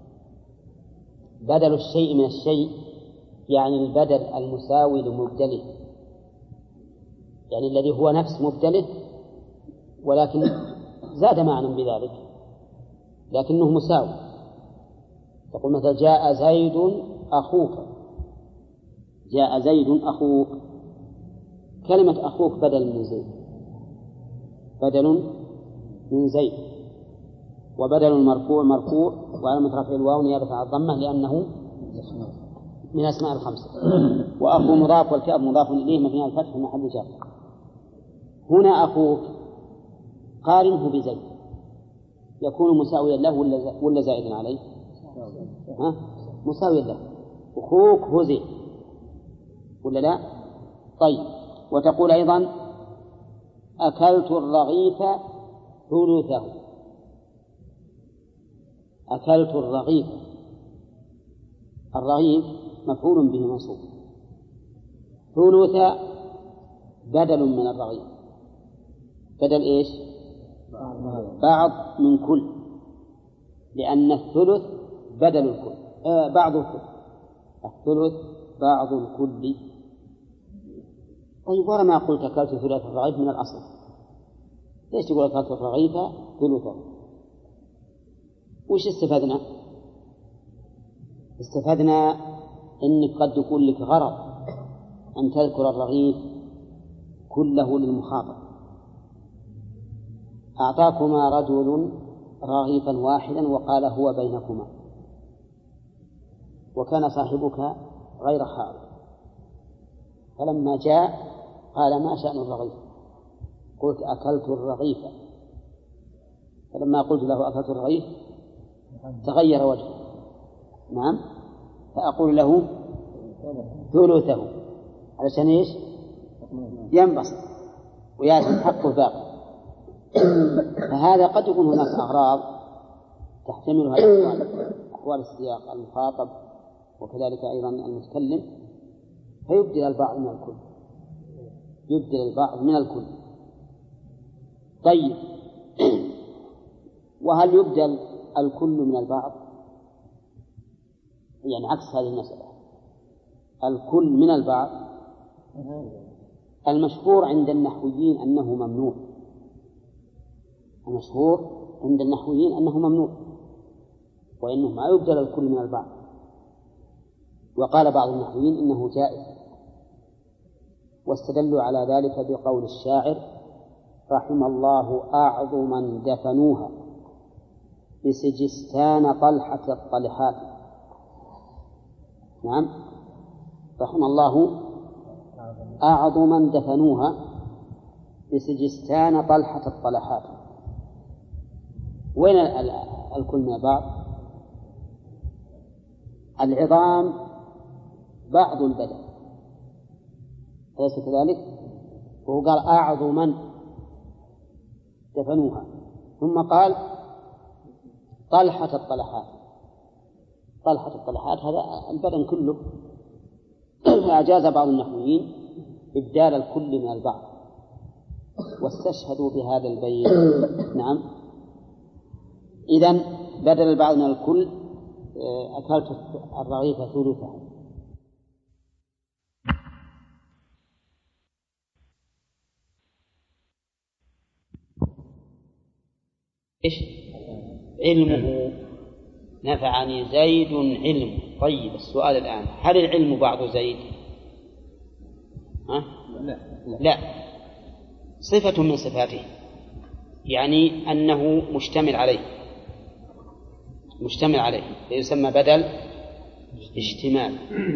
بدل الشيء من الشيء يعني البدل المساوي لمبدله، يعني الذي هو نفس مبدله ولكن زاد معنى بذلك لكنه مساوي. تقول مثلا جاء زيد أخوك، جاء زيد أخوك، كلمة أخوك بدل من زيد، بدل من زيد، وبدل المرفوع مرفوع وعلامة رفع الواو نيابة عن الضمة لأنه من أسماء الخمسة. وأخو مضاف والكاف مضاف إليه مبني على الفتح في محل جر. هنا أخوك قارنه بزيد يكون مساويا له ولا زائدا عليه؟ ها؟ مساويا له. أخوك هو زيد ولا لا؟ طيب، وتقول أيضا أكلت الرغيف ثلثه، أكلت الرغيف، الرغيف مفعول به منصوب، ثلث بدل من الرغيف، بدل إيش؟ بعض من كل، لأن الثلث بدل الكل، آه بعض الكل، الثلث بعض الكل. طيب، ورا ما قلت أكلت ثلث الرغيف من الأصل، ليش تقول أكلت الرغيف ثلثه؟ وش استفدنا؟ استفدنا إنك قد يكون لك غرض أن تذكر الرغيف كله للمخاطب. أعطاكما رجل رغيفا واحدا وقال هو بينكما، وكان صاحبك غير خائف، فلما جاء قال ما شأن الرغيف؟ قلت أكلت الرغيف، فلما قلت له أكلت الرغيف تغير وجهه، نعم، فأقول له ثلثه علشان إيش؟ ينبسط ويأتي حقه باقي. فهذا قد يكون هناك أغراض تحتملها الأحوال، أحوال السياق المخاطب وكذلك أيضا المتكلم، فيبدل البعض من الكل، يبدل البعض من الكل. طيب، وهل يبدل الكل من البعض؟ يعني عكس هذه المسألة، الكل من البعض. المشهور عند النحويين أنه ممنوع، المشهور عند النحويين أنه ممنوع، وإنه ما يبدل الكل من البعض. وقال بعض النحويين إنه جائز، واستدلوا على ذلك بقول الشاعر: رحم الله أعظما دفنوها بسجستان طلحة الطلحات. نعم، رحم الله أعظما دفنوها بسجستان طلحة الطلحات. وين الكل من بعض؟ العظام بعض البدن، أليس كذلك؟ وهو قال أعظما دفنوها، ثم قال طلحة الطلحات. طلحة الطلحات هذا البدن كله. فأجاز بعض النحويين إبدال الكل من البعض، واستشهدوا بهذا البيت. نعم، إذن بدل البعض من الكل أكلت الرغيف ثلثه. إيش؟ علمه نفعني زيد علم. طيب، السؤال الآن: هل العلم بعض زيد؟ ها؟ لا. لا، صفة من صفاته، يعني أنه مشتمل عليه، مشتمل عليه فيسمى بدل اشتمال.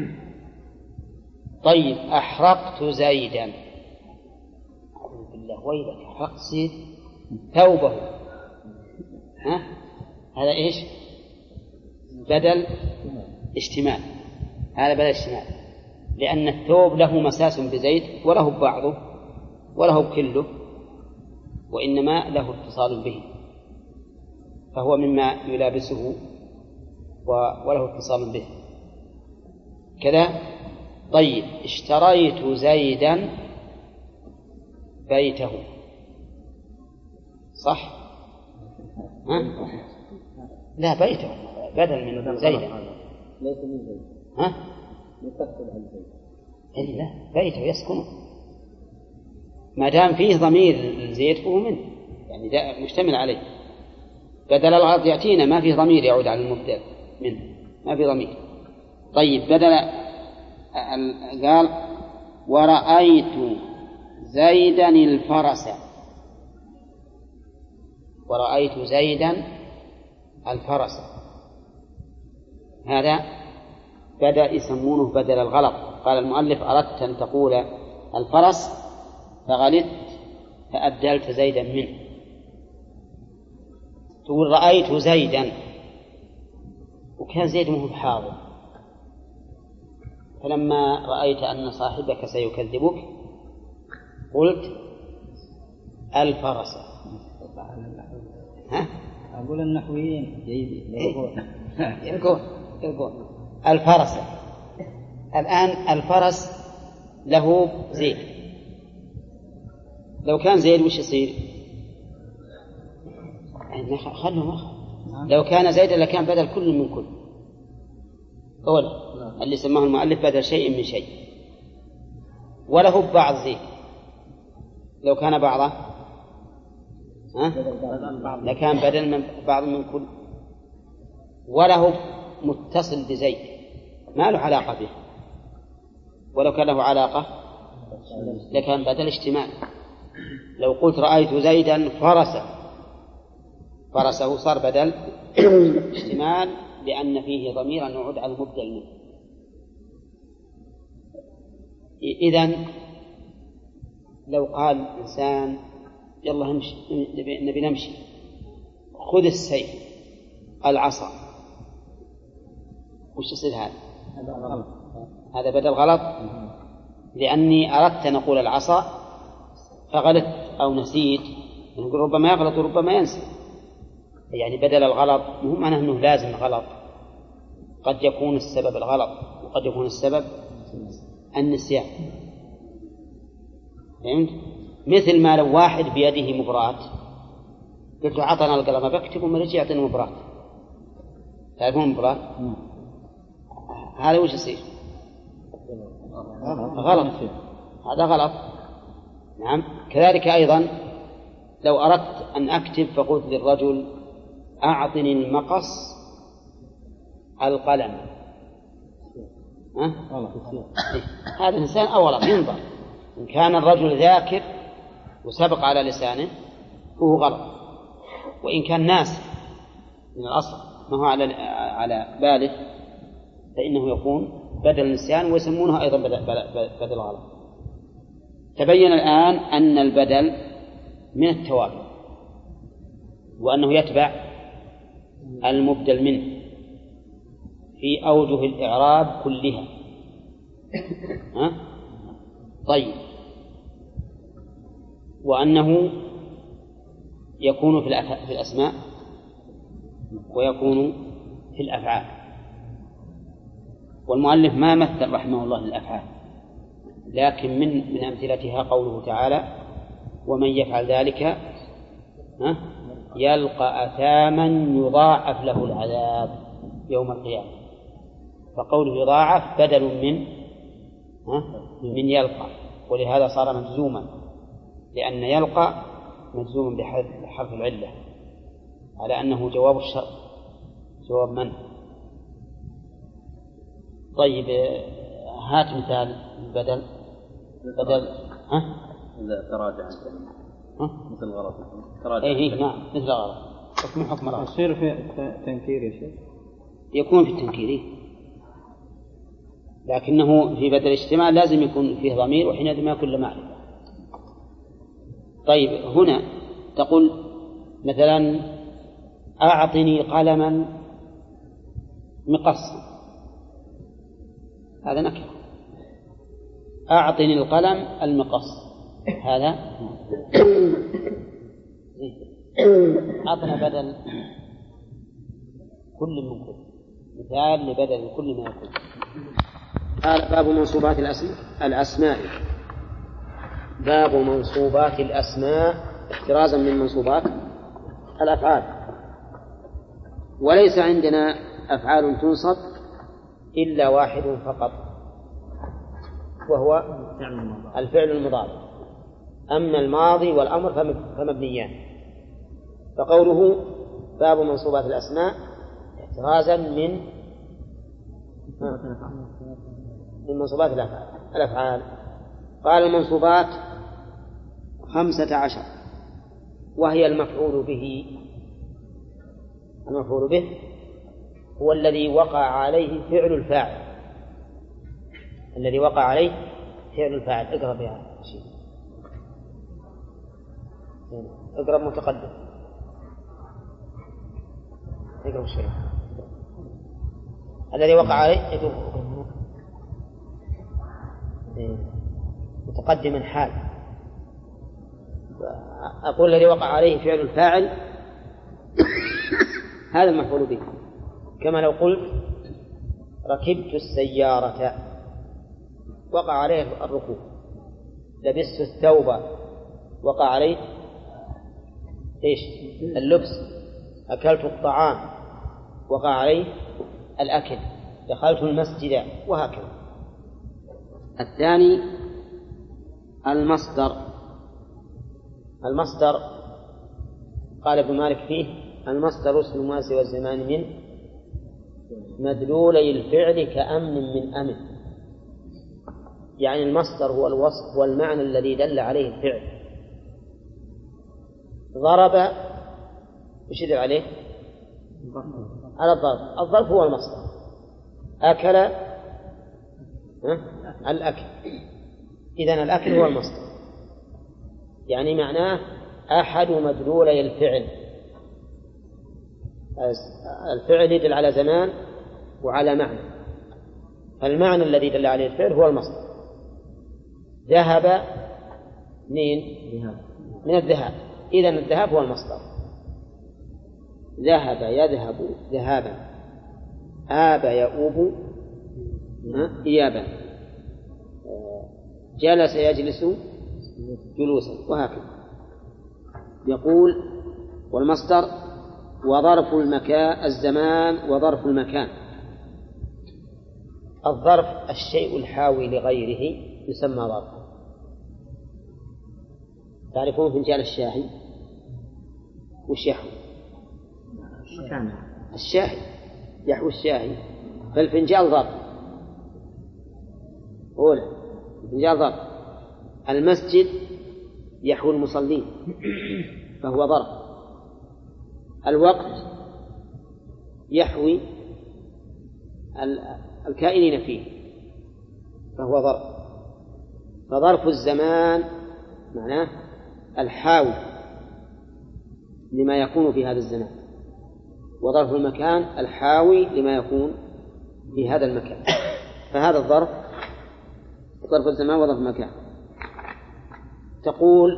طيب، أحرقت زيدا. أعوذ بالله، ويلك، أحرقت زيد ثوبه. ها؟ هذا إيش؟ بدل اشتمال. هذا بدل اشتمال، لأن الثوب له مساس بزيد وله بعضه وله كله، وإنما له اتصال به، فهو مما يلابسه وله اتصال به كذا. طيب، اشتريت زيدا بيته. صح؟ ها؟ لا، بيته بدل من زيدا. ليس من زيد. ها؟ يقصد عن زيد. إلا بيته يسكنه، ما دام فيه ضمير زيد فهو منه، يعني ده مشتمل عليه. بدل الغرض يأتينا ما فيه ضمير يعود على المبدل منه، ما فيه ضمير. طيب، بدل قال: ورأيت زيدا الفرس. ورأيت زيدا الفرس، هذا بدأ يسمونه بدل الغلط. قال المؤلف: أردت أن تقول الفرس فغلطت فأبدلت زيدا منه. تقول رأيت زيدا وكان زيد مو حاضر، فلما رأيت أن صاحبك سيكذبك قلت الفرس. ها؟ أقول النحويين جيد يقول يقول الفرس. الآن الفرس له زيد، لو كان زيد وش يصير؟ يعني خلوا مخ. لو كان زيدا لكان بدل كل من كل، أولا اللي سماه المؤلف بدل شيء من شيء، وله بعض زيد. لو كان بعضه ها؟ لكان بدل من بعض من كل، وله متصل بزيد ما له علاقة به، ولو كان له علاقة لكان بدل اشتمال. لو قلت رأيت زيدا فرسا، فرسه صار بدل اشتمال، لأن فيه ضميرا يعود على المبدل منه. إذن لو قال إنسان يلا همشي نبي نمشي، خذ السيف العصا، وش يصير هذا؟ هذا بدل غلط، لأني أردت أن أقول العصا فغلطت أو نسيت نقول ربما يغلط وربما ينسى، يعني بدل الغلط مو معناه أنه لازم غلط، قد يكون السبب الغلط وقد يكون السبب النسيان. فهمت؟ مثل ما لو واحد بيده مبراة قلت له عطنا القلم بكتب وما رجع يعطيني مبراة، تعرفون مبراة؟ هذا وش يصير؟ غلط، هذا غلط. نعم. كذلك أيضا لو أردت أن أكتب فقلت للرجل أعطني المقص القلم، ها؟ هذا إنسان أو غلط، ينظر إن كان الرجل ذاكر وسبق على لسانه فهو غلط، وإن كان ناس من الأصل ما هو على على باله فإنه يكون بدل النسيان، ويسمونه أيضا بدل غلط. تبين الآن أن البدل من التوابع وأنه يتبع المبدل منه في أوجه الإعراب كلها. ها؟ طيب، وأنه يكون في الأسماء ويكون في الأفعال، والمؤلف ما مثل رحمه الله للأفعال، لكن من من أمثلتها قوله تعالى ومن يفعل ذلك يلقى أثاما يضاعف له العذاب يوم القيامة. فقوله يضاعف بدل من من يلقى، ولهذا صار مجزوما، لأن يلقى مجزوم بحرف العلة على أنه جواب الشرط، جواب من. طيب هات مثال بدل بدل ها إذا تراجع مثل غلط تراجع. إيه نعم مثل غلط، حكم حكم غلط. يصير في تنكير يا شيخ؟ يكون في التنكير، لكنه في بدل الاجتماع لازم يكون فيه ضمير، وحينئذ ما يكون له معرفة. طيب هنا تقول مثلا أعطني قلما مقصا، هذا نكرة. أعطني القلم المقص، هذا أعطنا بدل كل من كل، مثال لبدل كل ما يكون. قال باب منصوبات الأسماء. باب منصوبات الأسماء احترازا من منصوبات الأفعال. وليس عندنا أفعال تنصب إلا واحد فقط، وهو الفعل المضارع. أما الماضي والأمر فمبنيان. فقوله باب منصوبات الأسماء احترازا من من منصوبات الأفعال. قال المنصوبات خمسة عشر، وهي المفعول به. المفعول به هو الذي وقع عليه فعل الفاعل، الذي وقع عليه فعل الفاعل. اقرب يا شيخ، اقرب متقدم، اقرب شوي. الذي وقع عليه متقدما حال. أقول الذي وقع عليه فعل الفاعل هذا المفعول به، كما لو قلت ركبت السيارة وقع عليه الركوب، لبست الثوب وقع عليه إيش؟ اللبس، أكلت الطعام وقع عليه الأكل، دخلت المسجد، وهكذا. الثاني المصدر. المصدر قال ابن مالك فيه المصدر اسم الماضي والزمان من مدلولي الفعل كأمن من أمن. يعني المصدر هو الوصف والمعنى الذي دل عليه الفعل. ضرب ايش يدل عليه؟ على الضرب. الضرب هو المصدر. أكل الأكل، إذن الأكل هو المصدر، يعني معناه أحد مدلولي الفعل. الفعل يدل على زمان وعلى معنى، فالمعنى الذي دل عليه الفعل هو المصدر. ذهب منين؟ من الذهاب، إذن الذهاب هو المصدر. ذهب يذهب ذهابا، آب يؤوب إيابا، جلس يجلس جلوسا، وهكذا. يقول والمصدر وظرف المكان الزمان وظرف المكان. الظرف الشيء الحاوي لغيره يسمى ظرفا. تعرفون فنجان الشاهي وش يحوي؟ الشاهي يحوي الشاهي، فالفنجان ظرف. أولا الفنجان ظرف. المسجد يحوي المصلين فهو ظرف. الوقت يحوي الكائنين فيه فهو ظرف. فظرف الزمان معناه الحاوي لما يكون في هذا الزمان، وظرف المكان الحاوي لما يكون في هذا المكان. فهذا الظرف ظرف الزمان وظرف المكان. تقول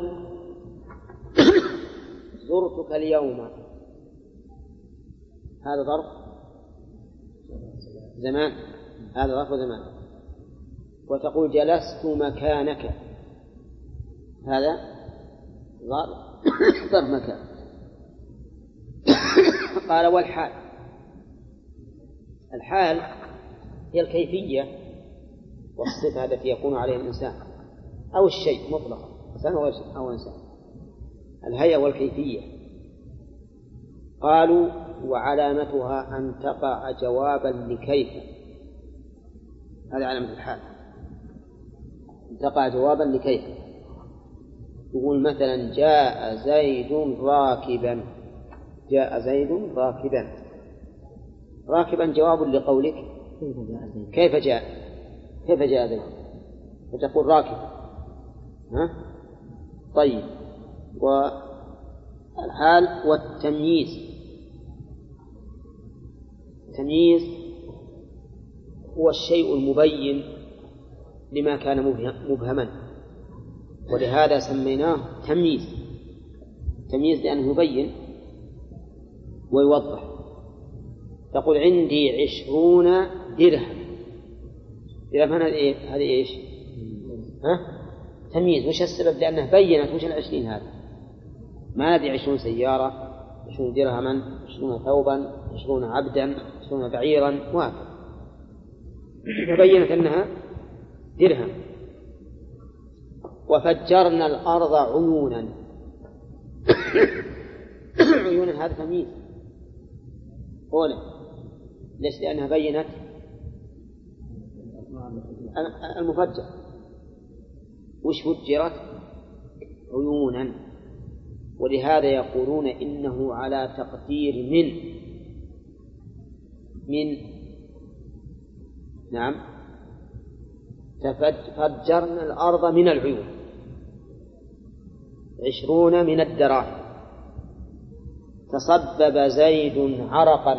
زرتك اليوم، هذا ظرف زمان، هذا ظرف زمان. وتقول جلست مكانك، هذا ظرف مكان. قال والحال، الحال هي الكيفية والصفة التي يكون عليها الإنسان أو الشيء مطلقا، إنسان أو إنسان، الهيئة والكيفية. قالوا وعلامتها أن تقع جوابا لكيف، هذا علامة الحال، أن تقع جوابا لكيف. يقول مثلا جاء زيد راكبا، جاء زيد راكبا، راكبا جواب لقولك كيف جاء، كيف جاء زيد، فتقول راكبا. ها؟ طيب. والحال والتمييز، التمييز هو الشيء المبين لما كان مبهما، ولهذا سميناه تمييز. تمييز لأنه يبين ويوضح. تقول عندي عشرون درهم، درهم هذه إيش؟ ها؟ تمييز. وش السبب؟ لأنه بينت وش العشرين هذا، ما ندري عشرون سيارة، عشرون درهما، عشرون ثوبا، عشرون عبدا، عشرون بعيرا، وهكذا. فبينت أنها درهم. وفجرنا الأرض عيونا، عيونا هذا تمييز. أولا ليش؟ لأنها بينت المفجر. وش فجرت؟ عيونا. ولهذا يقولون إنه على تقدير من من نعم فجرنا الأرض من العيون، عشرون من الدراهم. تصبب زيد عرقا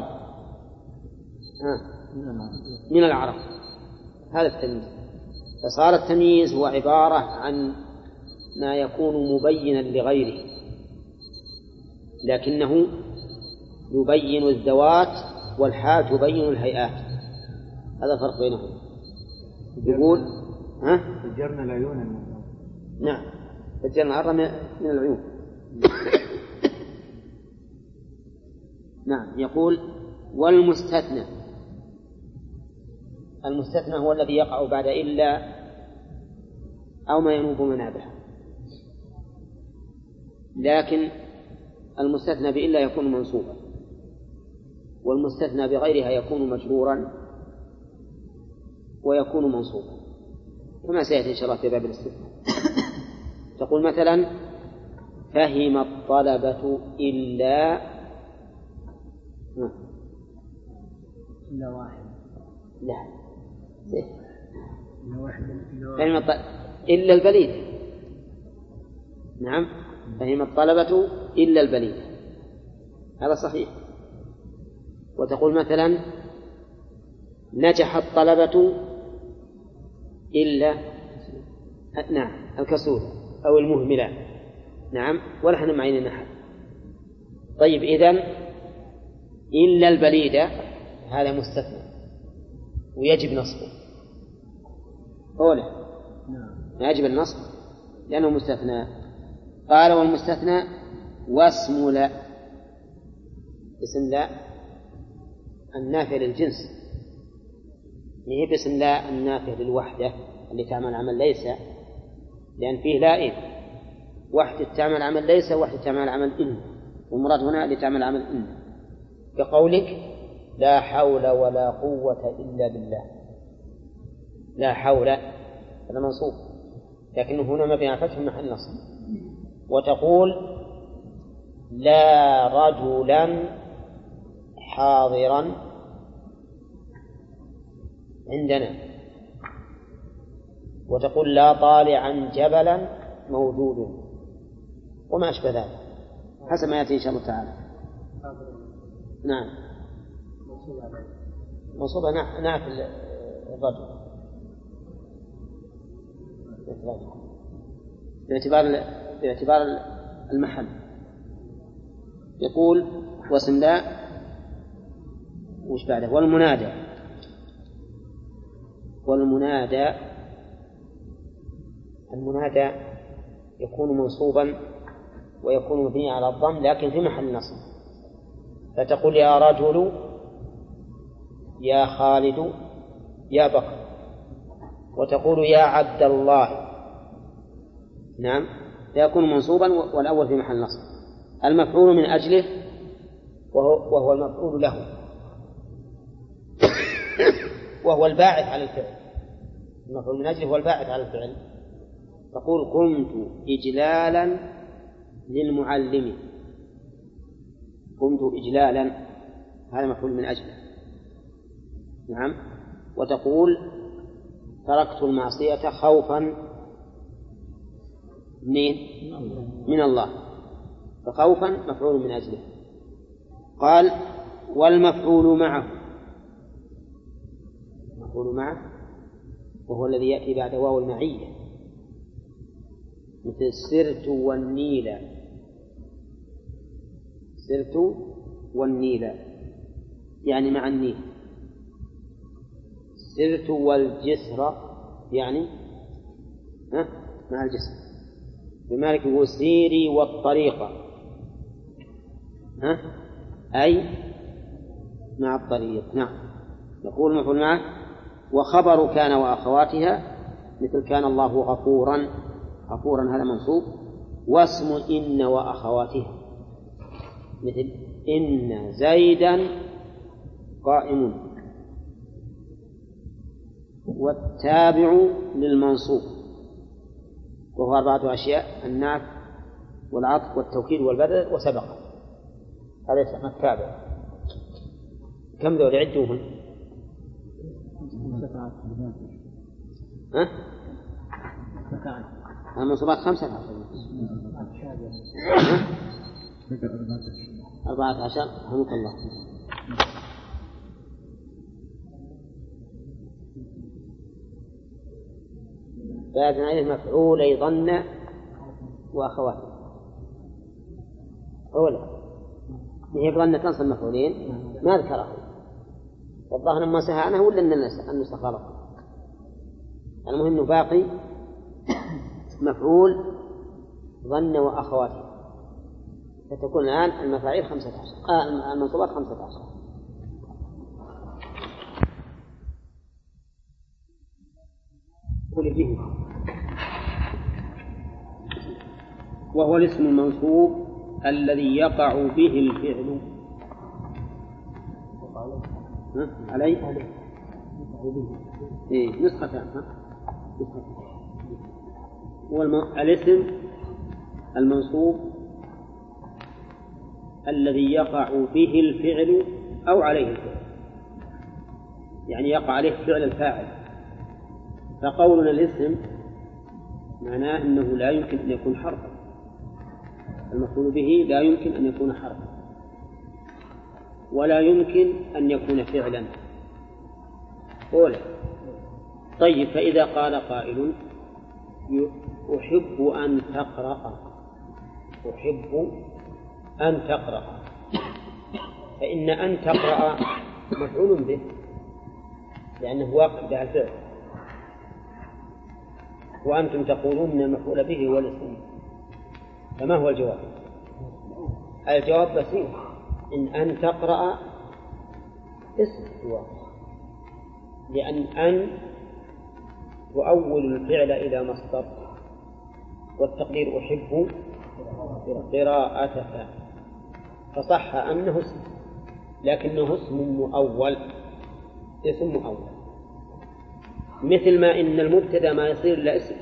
من العرق، هذا التمييز. فصار التمييز هو عبارة عن ما يكون مبينا لغيره لكنه يبين الذوات، والحال تبين الهيئات. هذا الفرق بينهم. يقول ها فجرنا العيون. نعم فجرنا الأرض من العيون. نعم. يقول والمستثنى، المستثنى هو الذي يقع بعد إلا أو ما ينوب منابها، لكن المستثنى بإلا يكون منصوبا، والمستثنى بغيرها يكون مجرورا ويكون منصوبا، كما سيأتي إن شاء الله في باب الاستثناء. تقول مثلا فهم الطلبة إلا إلا واحد، لا إلا واحد، فهم الطلبة إلا البليد. نعم فهم الطلبة إلا البليد، هذا صحيح. وتقول مثلا نجح الطلبة إلا نعم الكسول أو المهملة، نعم ولا احنا معين النحل. طيب إذن إلا البليدة هذا مستثنى ويجب نصبه أولا ما يجب النصب لأنه مستثنى. قال والمستثنى واسم لا اسم لا النافع للجنس هي باسم لا النافع للوحدة اللي تعمل عمل ليس لأن فيه لا إن وحدة تعمل عمل ليس وحدة تعمل عمل إن والمراد هنا اللي تعمل عمل إن كقولك لا حول ولا قوة إلا بالله لا حول هذا منصوب لكنه هنا ما فيها فتح محل نصب. وتقول لا رجلا حاضرا عندنا وتقول لا طالعا جبلا موجود وما أشبه ذلك حسب ما يأتي إن شاء الله تعالى. نعم منصوبة نعم في الرجل باعتبار باعتبار المحل. يقول واسم لا وش بعده والمنادى والمنادى المنادى يكون منصوبا ويكون مبني على الضم لكن في محل نصب. فتقول يا رجل يا خالد يا بكر وتقول يا عبد الله نعم يكون منصوبا والأول في محل نصب. المفعول من أجله وهو, وهو المفعول له وهو الباعث على الفعل. المفعول من أجله هو الباعث على الفعل. تقول قمت إجلالا للمعلم قمت إجلالا هذا مفعول من أجله نعم. وتقول تركت المعصية خوفا من من الله فخوفا مفعول من أجله. قال والمفعول معه مفعول معه وهو الذي يأتي بعد واو المعية مثل سرت والنيل سرت والنيل يعني مع النيل. سرت والجسر يعني ها مع الجسر. بمالك يقول سيري والطريقة ها أي مع الطريق نعم. يقول مفعول معه. وخبر كان وأخواتها مثل كان الله غفورا غفورا هذا منصوب. واسم إن وأخواتها مثل إن زيدا قائم. والتابع للمنصوب وهو أربعة أشياء النعت والعطف والتوكيد والبدل وسبق هذا يسمى التابع. كم ذول عدوهم ها المنصوبات خمسة أربعة عشر رحمك الله. فهذا عليه مفعولي ظن وأخواته أولا هي ظن تنصب مفعولين ما ذكره والظاهر ما سهانه ولا أن نستخلص. المهم أنه باقي مفعول ظن وأخواته فتكون الآن المفاعيل خمسة عشر آه المنصوبات خمسة عشر. به وهو الاسم المنصوب الذي يقع به الفعل عليه إيه نسختان هو الاسم المنصوب الذي يقع به الفعل أو عليه الفعل يعني يقع عليه فعل الفاعل. فقولنا الاسم معناه أنه لا يمكن أن يكون حرفا المفعول به لا يمكن أن يكون حرفا ولا يمكن أن يكون فعلا أولا. طيب فإذا قال قائل أحب أن تقرأ أحب أن تقرأ، فإن أن تقرأ مفعول به لأنه واقع بها الفعل، وأنتم تقولون أن المفعول به هو الاسم، فما هو الجواب؟ الجواب بسيط، إن أن تقرأ اسم هو، لأن أن تؤول الفعل إلى مصدر، والتقدير أحب قراءتك، فصح أنه اسم، لكنه اسم مؤول، اسم مؤول، مثل ما إن المبتدأ ما يصير إلا اسم،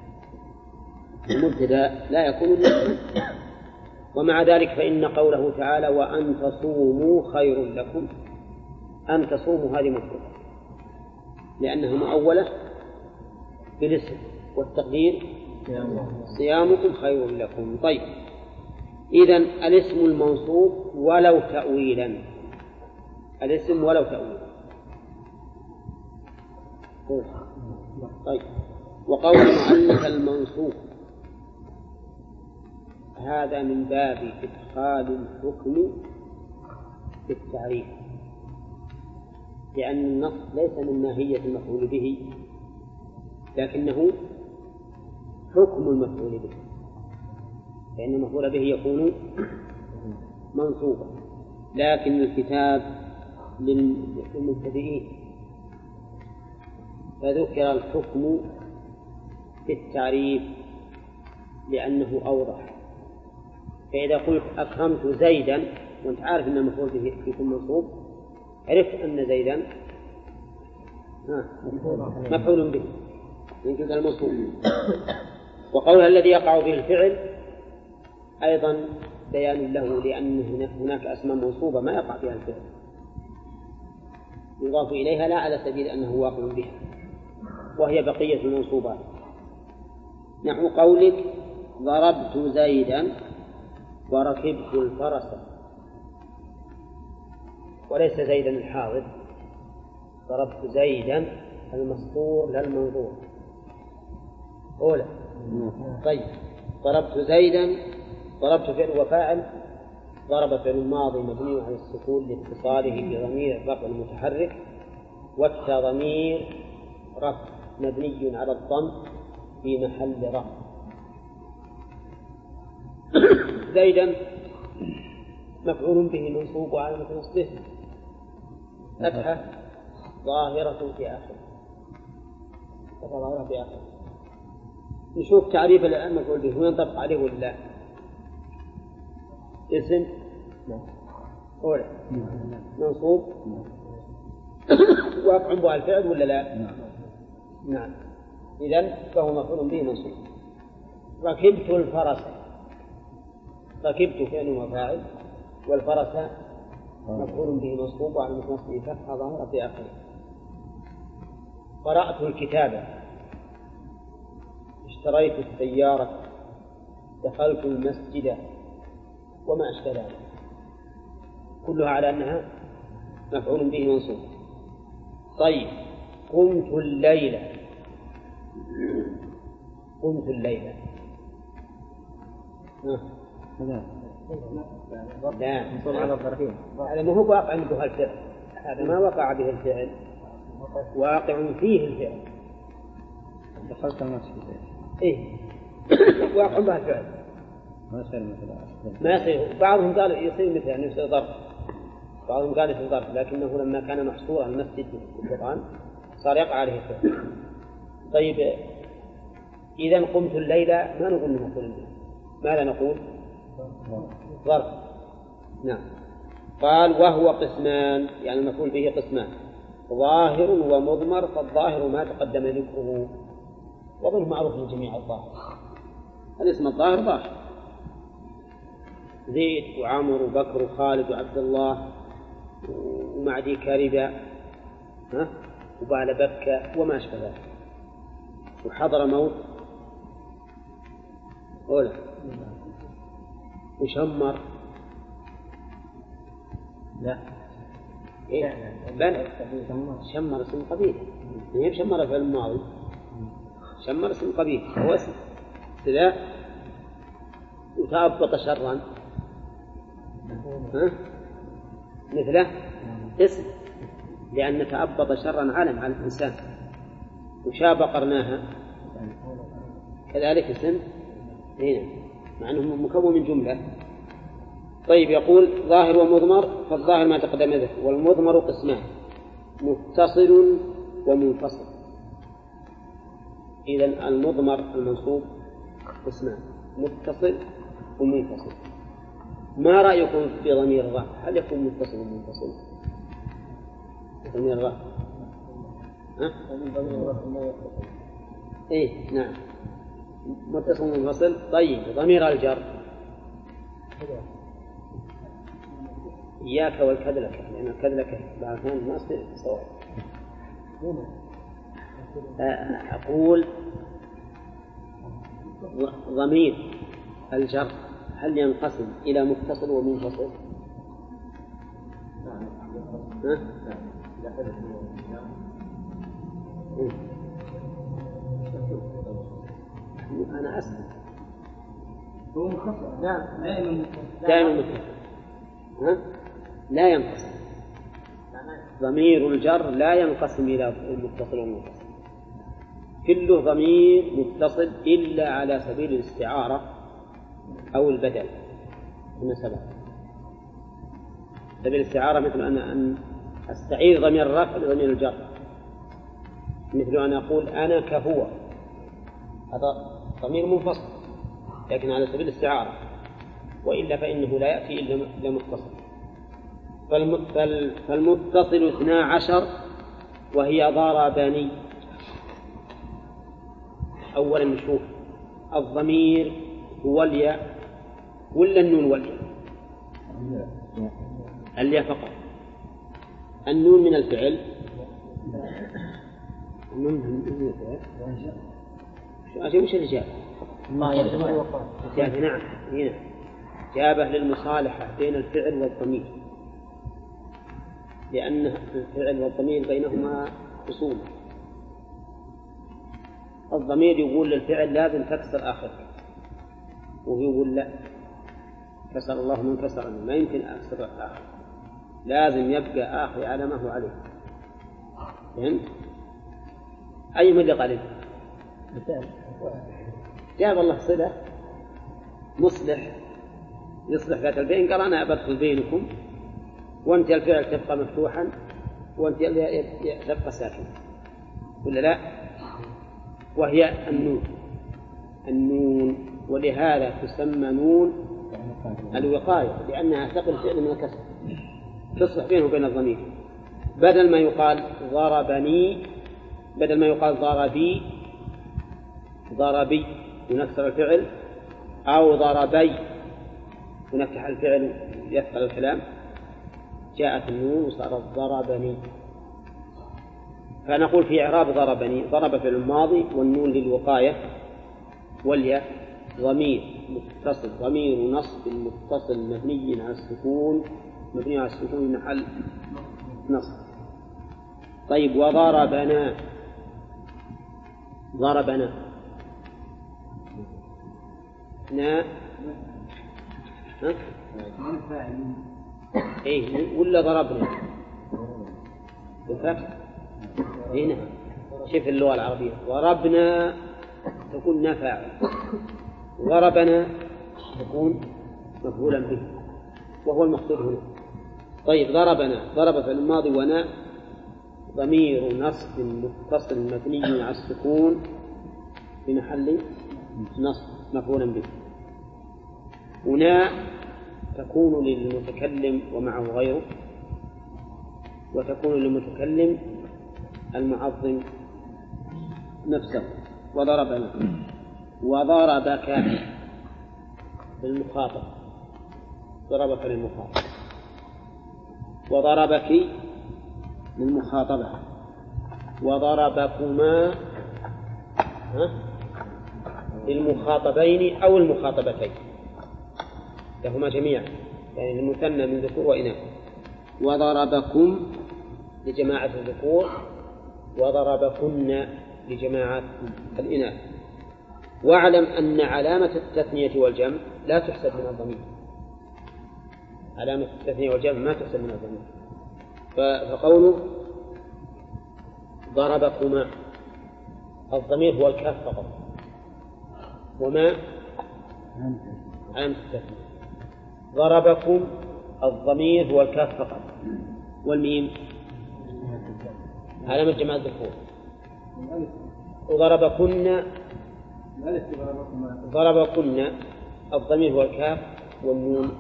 المبتدأ لا يكون إلا اسم. ومع ذلك فإن قوله تعالى وأن تصوموا خير لكم، أن تصوموا هذه مفردة لأنها مؤولة بالاسم، والتقدير صيامكم خير لكم. طيب، إذن الاسم المنصوب ولو تأويلا، الاسم ولو تأويلا. طيب، وقول المؤلف المنصوب هذا من باب إدخال الحكم في التعريف، لأن النص ليس من ماهية المفعول به، لكنه حكم المفعول به، فإن المفعول به يكون منصوبا، لكن الكتاب للمبتدئين فذكر الحكم في التعريف لأنه أوضح. فإذا قلت أكرمت زيدا وأنت عارف أن المفعول به يكون منصوب، عرفت أن زيدا مفعول به يمكن المنصوب. وقولها الذي يقع به الفعل أيضا بيان له، لأن هناك أسماء منصوبة ما يقع بها الفعل، يضاف إليها لا على سبيل أنه واقع بها، وهي بقية المنصوبات. نحو قولك ضربت زيدا وركبت الفرس، وليس زيدا الحاضر، ضربت زيدا المسطور لا المنظور. أولى. طيب، ضربت زيدا، ضربت فعل وفاعل، ضرب فعل ماضي مبني على السكون لاتصاله بضمير الرفع المتحرك، والتاء ضمير رفع مبني على الضم في محل رفع. زيدا مفعول به منصوب وعلامة نصبه فتحة ظاهرة في آخره، ظاهرة في آخره. نشوف تعريف المفعول به وينطبق عليه ولا لا. اسم أولى منصوب واقع به الفعل ولا لا؟ نعم. إذن فهو مفعول به منصوب. ركبت الفرس، ركبت فعل وفاعل، والفرس مفعول به منصوب وعلى نصبه فتحة ظاهرة في آخره. قرأت الكتاب، اشتريت السيارة، دخلت المسجد، وما أشبه ذلك، كلها على أنها مفعول به منصوب. طيب، قمت الليلة، قمت الليلة لا هذا ما هو واقع به الفعل، هذا ما وقع به الفعل، واقع فيه الفعل. دخلت المسجد إيه واقع به الفعل، ما يصير مثل ما يصير. بعضهم قال يصير مثل يعني يصير ظرف، بعضهم قال يصير ظرف، لكنه لما كان محصورا المسجد في القرآن صار يقع عليه الفعل. طيب، إذا قمت الليلة ما نقول مفعول به، ماذا نقول؟ ظرف. نعم. قال وهو قسمان، يعني المفعول به قسمان، ظاهر ومضمر، فالظاهر ما تقدم ذكره، وظن معروف للجميع الظاهر، الاسم الظاهر ظاهر، زيد وعمر وبكر وخالد وعبد الله ومعدي كاربة ها وبال بكة وما أشبه ذلك، وحضر موت أولى، وشمر لا إيه بل شمر اسم قبيل، هي شمر في الماضي، شمر اسم قبيل هو اسم ابتداء وتأبط شرا ها؟ مثله اسم، لأن تأبط شرا علم على الإنسان، وشاب قرناها كذلك اسم هنا مع أنه مكون من جملة. طيب يقول ظاهر ومضمر، فالظاهر ما تقدم ذكر، والمضمر قسمان متصل ومنفصل. إذن المضمر المنصوب قسمان متصل ومنفصل. ما رأيكم في ضمير الرفع؟ هل يكون متصل ومنفصل؟ ضمير الرفع ها؟ إيه نعم متصل ومنفصل. طيب ضمير الجر إياك والكذلك، لأن الكذلك بعضهم الناس صواب. أقول ضمير الجر هل ينقسم إلى متصل ومنفصل؟ ها؟ أنا أسأل. هو مخصص لا دائما دائما متصل. ها؟ لا ينقسم. ضمير الجر لا ينقسم إلى المتصل والمنفصل، كله ضمير متصل إلا على سبيل الاستعارة أو البدل كما سبق. سبيل الاستعارة مثل أن أن أستعير ضمير الرفع لضمير الجر، مثل أن أقول أنا كهو، هذا ضمير منفصل لكن على سبيل الاستعارة، وإلا فإنه لا يأتي إلا متصل. فالمتصل اثنا عشر وهي ضربني. أولا نشوف الضمير هو الياء ولا النون والياء؟ الياء فقط. النون من الفعل، النون من الفعل. وش الإجابة؟ جابه نعم هنا جابه للمصالحة بين الفعل والضمير، لأن الفعل والضمير بينهما خصومة. الضمير يقول للفعل لازم تكسر آخرك، وهو يقول لا، كسر الله من كسر، ما يمكن أكسر آخر، لازم يبقى آخر على ما هو عليه. فهمت؟ أي من اللي قال جاب الله صلة مصلح يصلح ذات البين، قال أنا أبدخل بينكم وأنت الفعل تبقى مفتوحا وأنت تبقى ساكن ولا لا؟ وهي النون. النون ولهذا تسمى نون الوقاية، لأنها تقل فعل من الكسر تصلح بينه وبين الضمير. بدل ما يقال ضربني، بدل ما يقال ضربي ضربي ونكسر الفعل، أو ضربي ونفتح الفعل يثقل الكلام، جاءت النون وصارت ضربني. فنقول في إعراب ضربني، ضرب فعل الماضي والنون للوقاية والياء ضمير متصل، ضمير نصب متصل مبني على السكون، مبني على السكون محل نصب. طيب وضربنا، ضربنا نا ها؟ إيه ولا ضربنا بالفتح هنا. شوف اللغة العربية ضربنا تكون نافع، ضربنا تكون مفعولا به، وهو المقصود هنا. طيب ضربنا، ضرب في الماضي ونا ضمير نصب متصل مبني على السكون في محل نصب مفعولا به. هنا تكون للمتكلم ومعه غيره، وتكون للمتكلم المعظم نفسه. وضربنا وضربك للمخاطب، ضربك للمخاطب، وضربك للمخاطبة، وضربكما للمخاطبين أو المخاطبتين، لهما جميعا يعني المثنى من ذكور وإناث. وضربكم لجماعة الذكور، وضربكن لجماعة الإناث. واعلم أن علامة التثنية والجمع لا تحسب من الضمير، علامة التثنية والجمع ما تحسب من الضمير. فقوله ضربكما الضمير هو الكاف فقط، وما علامة التثنية. ضربكم الضمير هو الكاف فقط، والميم علامة جمع الذكور. وضربكن ضربكن الضمير هو الكاف، والنون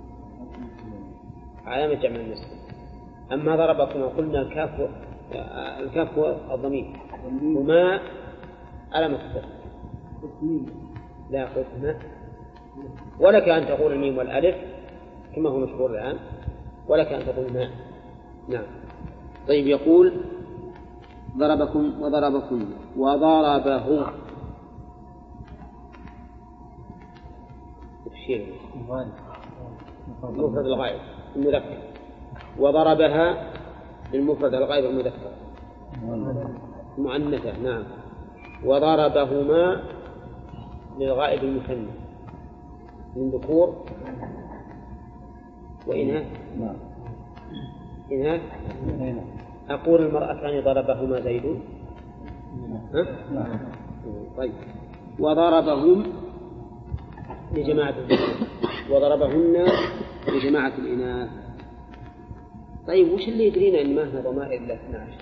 علامة جمع النسب. أما ضربكم قلنا الكاف الكاف هو الضمير، وما علامة التثنية. لا قلنا ولك أن تقول الميم والألف كما هو مشهور الآن، ولك أن تقول ما. نعم. طيب يقول ضربكم وضربكم وضربه تفسير المفرد الغائب المذكر، وضربها للمفرد الغائب المذكر مؤنثة. نعم. وضربهما للغائب المثنى من ذكور وإناث. إناث. أقول المرأتان ضربهما زيد. طيب. وضربهم لجماعة الذكور، وضربهن لجماعة الإناث. طيب وش اللي يدرينا إن ما هي ضمائر إلا اثنا عشر؟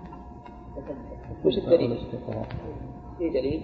وش الدليل؟ إيه دليل؟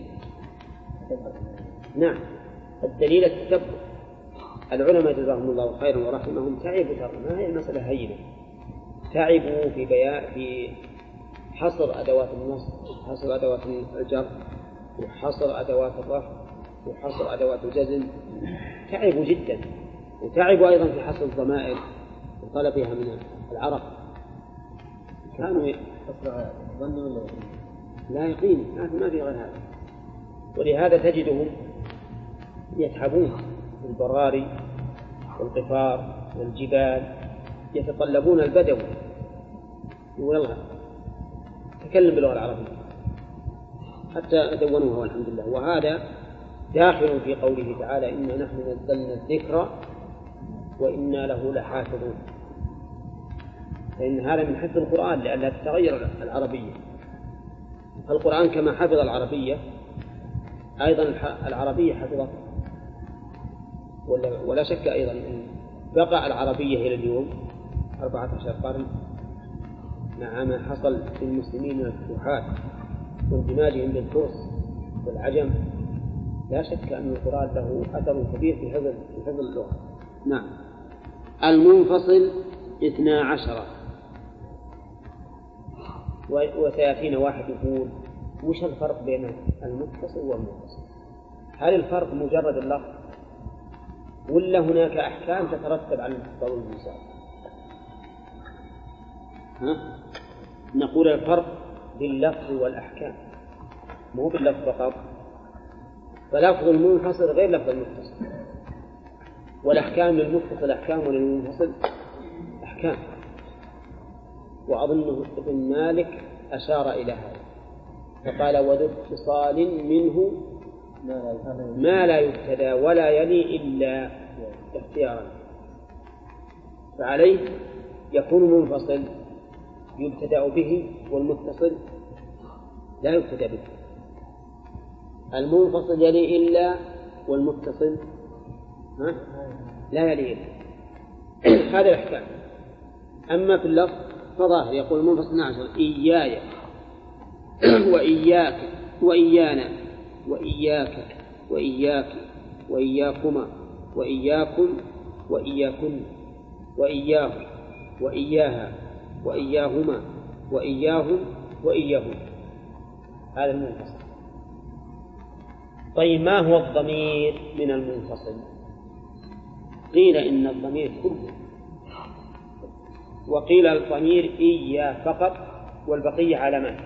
نعم الدليل التتبع. العلماء جزاهم الله خيرا ورحمهم تعبوا، ترى ما هي المسألة هينة، تعبوا في بيان في حصر أدوات النصب، حصر أدوات الجر، وحصر أدوات الرفع، وحصر أدوات الجزم، تعبوا جدا. وتعبوا أيضا في حصر الضمائر وطلبها من العرب. كانوا ظنوا لا يقين ما في غير هذا. ولهذا تجدهم يتعبون في البراري والقفار والجبال، يتطلبون البدو والله تكلم باللغة العربية حتى دونوها والحمد لله. وهذا داخل في قوله تعالى إنا نحن نزلنا الذكر وإنا له لحافظون، فإن هذا من حفظ القرآن لأنها تتغير العربية. القرآن كما حفظ العربية أيضا العربية حفظت، ولا, ولا شك أيضا أن بقى العربية إلى اليوم أربعة عشر قرن مع ما حصل في المسلمين من الفتوحات واندماجهم بالفرس والعجم. لا شك أن القرآن له أثر كبير في حفظ في حفظ اللغة. نعم. المنفصل اثنا عشر. وسيأتينا واحد يقول وش الفرق بين المتصل والمنفصل؟ هل الفرق مجرد اللفظ ولا هناك أحكام تترتب على الاتصال والانفصال؟ ها؟ نقول الفرق باللفظ والأحكام مو باللفظ فقط. فلفظ المنفصل غير لفظ المتصل، والأحكام للمتصل أحكام وللمنفصل أحكام. وأظن ابن مالك أشار إلى هذا فقال وذو اتصال منه ما لا يبتدى ولا يلي إلا اختيارا. فعليه يكون منفصل يبتدأ به والمتصل لا يبتدأ به. المنفصل يلي إلا والمتصل ها؟ لا يلي إلا. هذا الأحكام. أما في اللفظ فظاهر يقول المنفصل عشر إياي وإياك وإيانا وإياك وإياك وإياكما وإياكم وإياكن وإياه وإياها وإياهما وإياهم وإياهم. هذا المنفصل. طيب ما هو الضمير من المنفصل؟ قيل إن الضمير كله، وقيل الضمير إياه فقط والبقية علامات،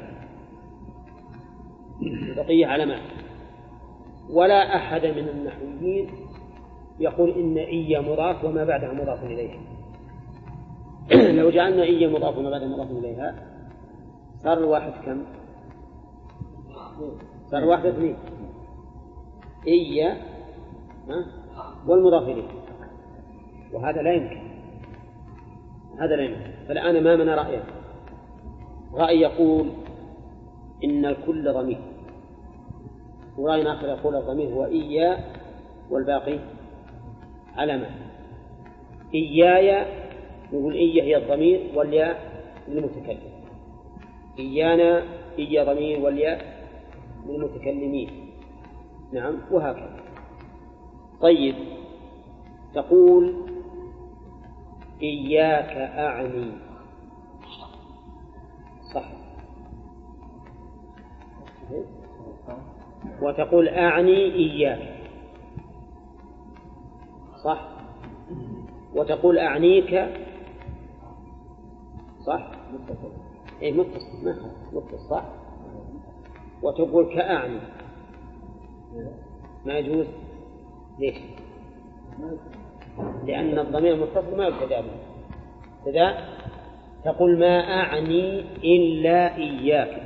البقية علامات. ولا أحد من النحويين يقول إن إيا مضاف وما بعدها مضاف إليه. لو جعلنا إيا مضاف وما بعدها مضاف إليها صار الواحد كم؟ صار الواحد اثنين. إيا والمضاف إليه، وهذا لا يمكن، هذا لا يمكن. فالآن أمامنا رأيان: رأي يقول إن الكل ضمير، ورأي آخر يقول الضمير هو إيا والباقي علامة. إياي نقول إيا هي الضمير والياء للمتكلم، إيانا إيا ضمير والياء للمتكلمين. نعم، وهكذا. طيب، تقول إياك أعني، صح، وتقول أعني إياك، صح، وتقول أعنيك، صح، إيه متصل، ما متصل، صح، وتقول كأعني، ما يجوز. ليش؟ لأن الضمير المتصل ما يبتدأ به. كذا تقول ما أعني إلا إياك،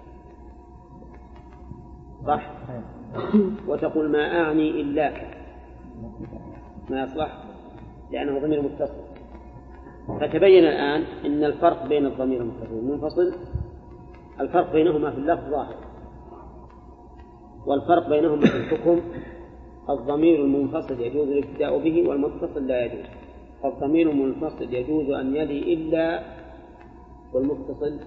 صح، وتقول ما أعني إلاك، ما يصلح لأنه ضمير متصل. فتبين الآن أن الفرق بين الضمير المتصل والمنفصل، الفرق بينهما في اللفظ ظاهر، والفرق بينهما في الحكم. الضمير المنفصل يجوز الابتداء به والمتصل لا يجوز. الضمير المنفصل يجوز أن يلي إلا، والمتصل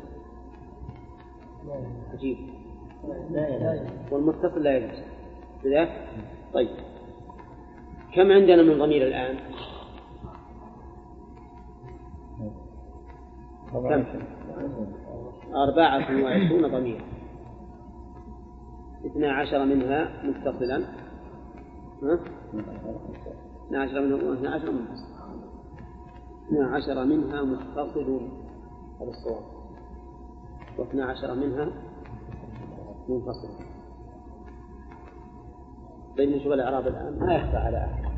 عجيب، والمتصل لا يجوز. كذا. طيب، كم عندنا من ضمير الآن؟ كم؟ أربعة وعشرون ضمير، اثنا عشر منها متصلا، اثنا عشر منها اثنا عشر منفصل، اثنا عشر منها متصل، هذا الصواب، واثنا عشر منها منفصل. طيب، نشوف الإعراب الآن، ما يخفى على أحد.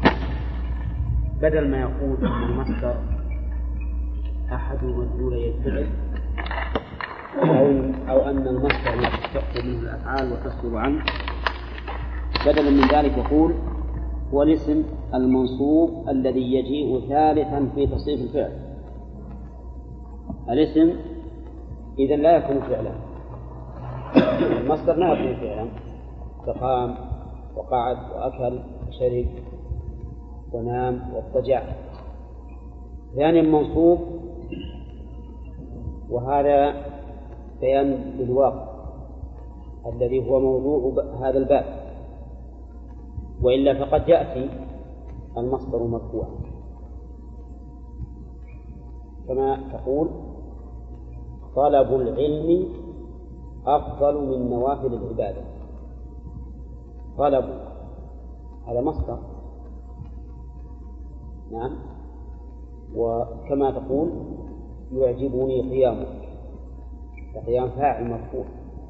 بدل ما يقول أن المصدر أحد مدلولي الفعل، أو أو أن المصدر يشتق منه الأفعال وتصدر عنه، بدلا من ذلك يقول هو الاسم المنصوب الذي يجيء ثالثا في تصريف الفعل. الاسم إذا لا يكون فعلا، المصدر لا يكون فعلا، فقام وقعد وأكل وشرب ونام واضطجع. ثانيا منصوب، وهذا بيان للواقع الذي هو موضوع هذا الباب، وإلا فقد يأتي المصدر مرفوعا كما تقول طلب العلم أفضل من نوافل العبادة. طلب هذا مصدر، نعم، وكما تقول يعجبني قيامك، فقيام فاعل مرفوع،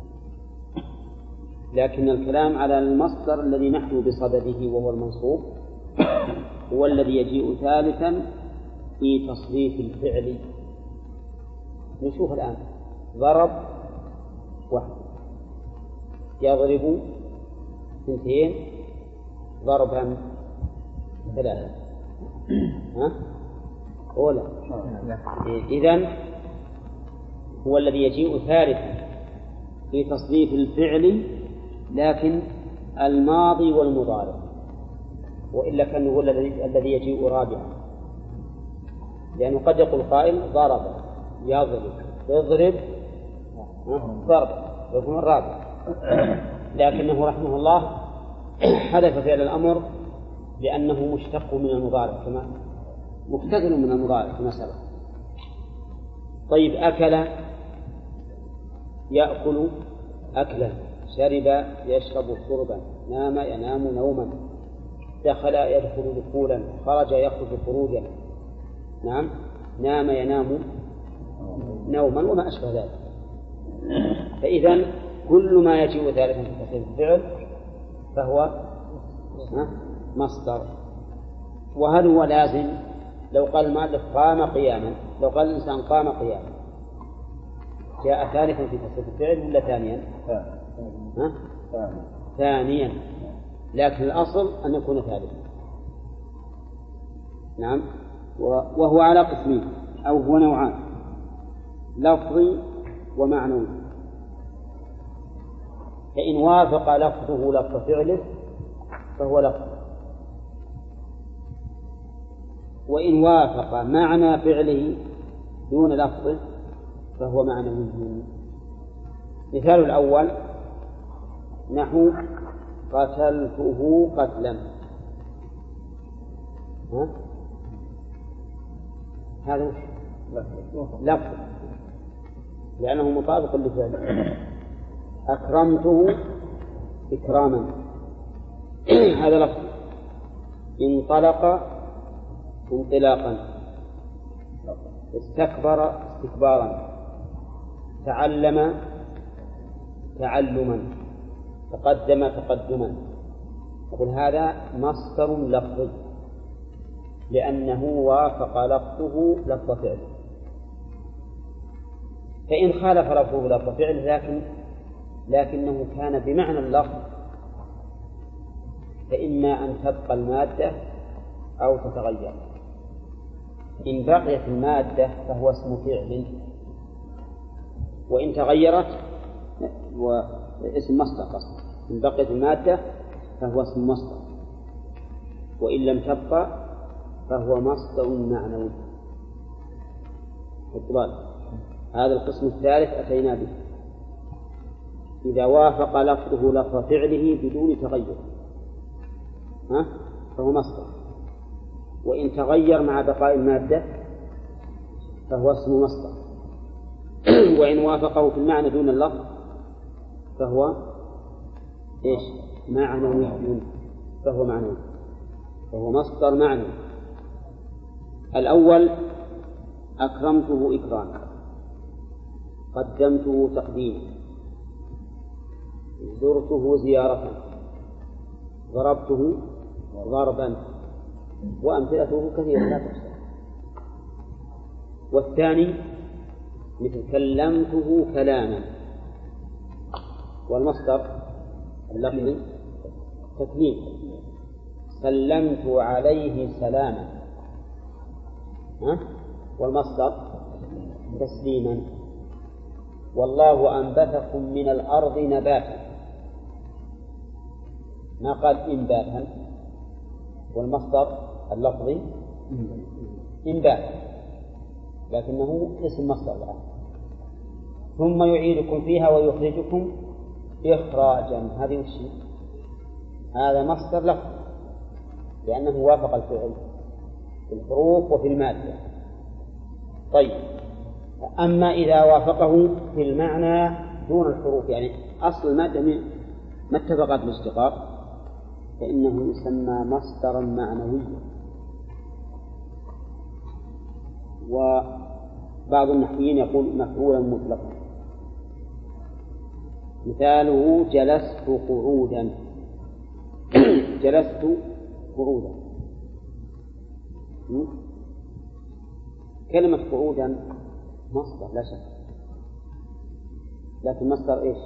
لكن الكلام على المصدر الذي نحن بصدده وهو المنصوب، هو الذي يجيء ثالثا في تصريف الفعل. نشوف الآن: ضرب واحد، يضرب اثنتين، ضربا ثلاثة، ها؟ أولا. إذن هو الذي يجيء ثالثا في تصريف الفعل، لكن الماضي والمضارع، وإلا كان هو الذي يجيء رابعا، لأنه قد يقول قائل ضرب يضرب يضرب ضرب يكون الرابع، لكنه رحمه الله حذف فعل الأمر لأنه مشتق من المضارع، كما مختزل من المضارع كما سبق. طيب، أكل يأكل أكلا، شرب يشرب شربا، نام ينام نوما، دخل يدخل دخولا، خرج يخرج خروجا، نعم، نام ينام نوما، وما أشبه ذلك. فإذا كل ما يجيء ثالثا في تصريف الفعل فهو مصدر. وهل هو لازم؟ لو قال المؤلف قام قياما، لو قال الإنسان قام قياما، جاء ثالثا في تصريف الفعل ولا ثانيا؟ ها؟ ثانيا. لكن الأصل أن يكون ثابتا. نعم. وهو على قسمين أو هو نوعان، لفظي ومعنوي. فإن وافق لفظه لفظ فعله فهو لفظ، وإن وافق معنى فعله دون لفظه فهو معنوي. مثال الأول نحو قتلته قتلا، ها؟ هذا لفظ لأنه مطابق لفعله. أكرمته إكراما، هذا لفظ. انطلق انطلاقا، استكبر استكبارا، تعلم تعلما، تقدم تقدما. يقول هذا مصدر لفظي لأنه وافق لفظه لفظ فعله. فإن خالف لفظه لفظ فعله لكن لكنه كان بمعنى اللفظ فإما أن تبقى المادة أو تتغير. إن بقيت المادة فهو اسم فعل، وإن تغيرت واسم مصدر قصد. إن بقيت المادة فهو اسم مصدر، وإن لم تبقى فهو مصدر معنوي. اطبال. هذا القسم الثالث أتينا به إذا وافق لفظه لفظ فعله بدون تغير، ها؟ فهو مصدر. وإن تغير مع بقاء المادة فهو اسم مصدر. وإن وافقه في المعنى دون اللفظ فهو إيش؟ معنوي. فهو معنوي، فهو مصدر معنوي. الأول أكرمته إكراما، قدمته تقديما، زرته زيارة، ضربته ضربا، وأمثلته كثيرة لا تحصى. والثاني مثل كلمته كلاما، والمصدر اللفظي تكليم، سلمت عليه سلاما، ها؟ والمصدر تسليما. والله أنبتكم من الأرض نباتا، ما قال إنباتا، والمصدر اللفظي إنبات لكنه اسم مصدر الآن. ثم يعيدكم فيها ويخرجكم إخراجا، هذه وشي؟ هذا مصدر لفظي لأنه وافق الفعل في الحروف وفي المادة. طيب، أما إذا وافقه في المعنى دون الحروف، يعني أصل المادة ما اتفقت بالاشتقاق، فإنه يسمى مصدرا معنويا. وبعض النحويين يقول مفعولا مطلقا. مثاله جلست قعودا. جلست قعودا، كلمة قعودا مصدر لا شك، لكن مصدر إيش؟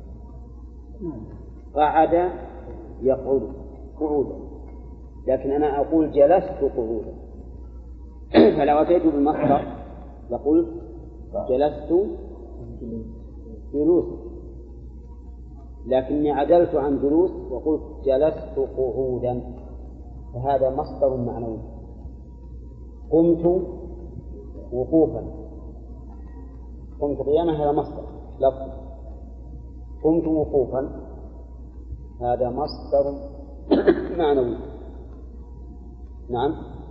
قعد يقعد قعودا، لكن أنا أقول جلست قعودا. فلو أتيت بالمصدر لقلت جلست جلوسا، لكني عدلت عن جلوس وقلت جلست قعودا، فهذا مصدر معنوي. قمت وقوفا، قمت قياما، هذا مصدر لفظ. قمت وقوفا هذا مصدر معنوي. نعم.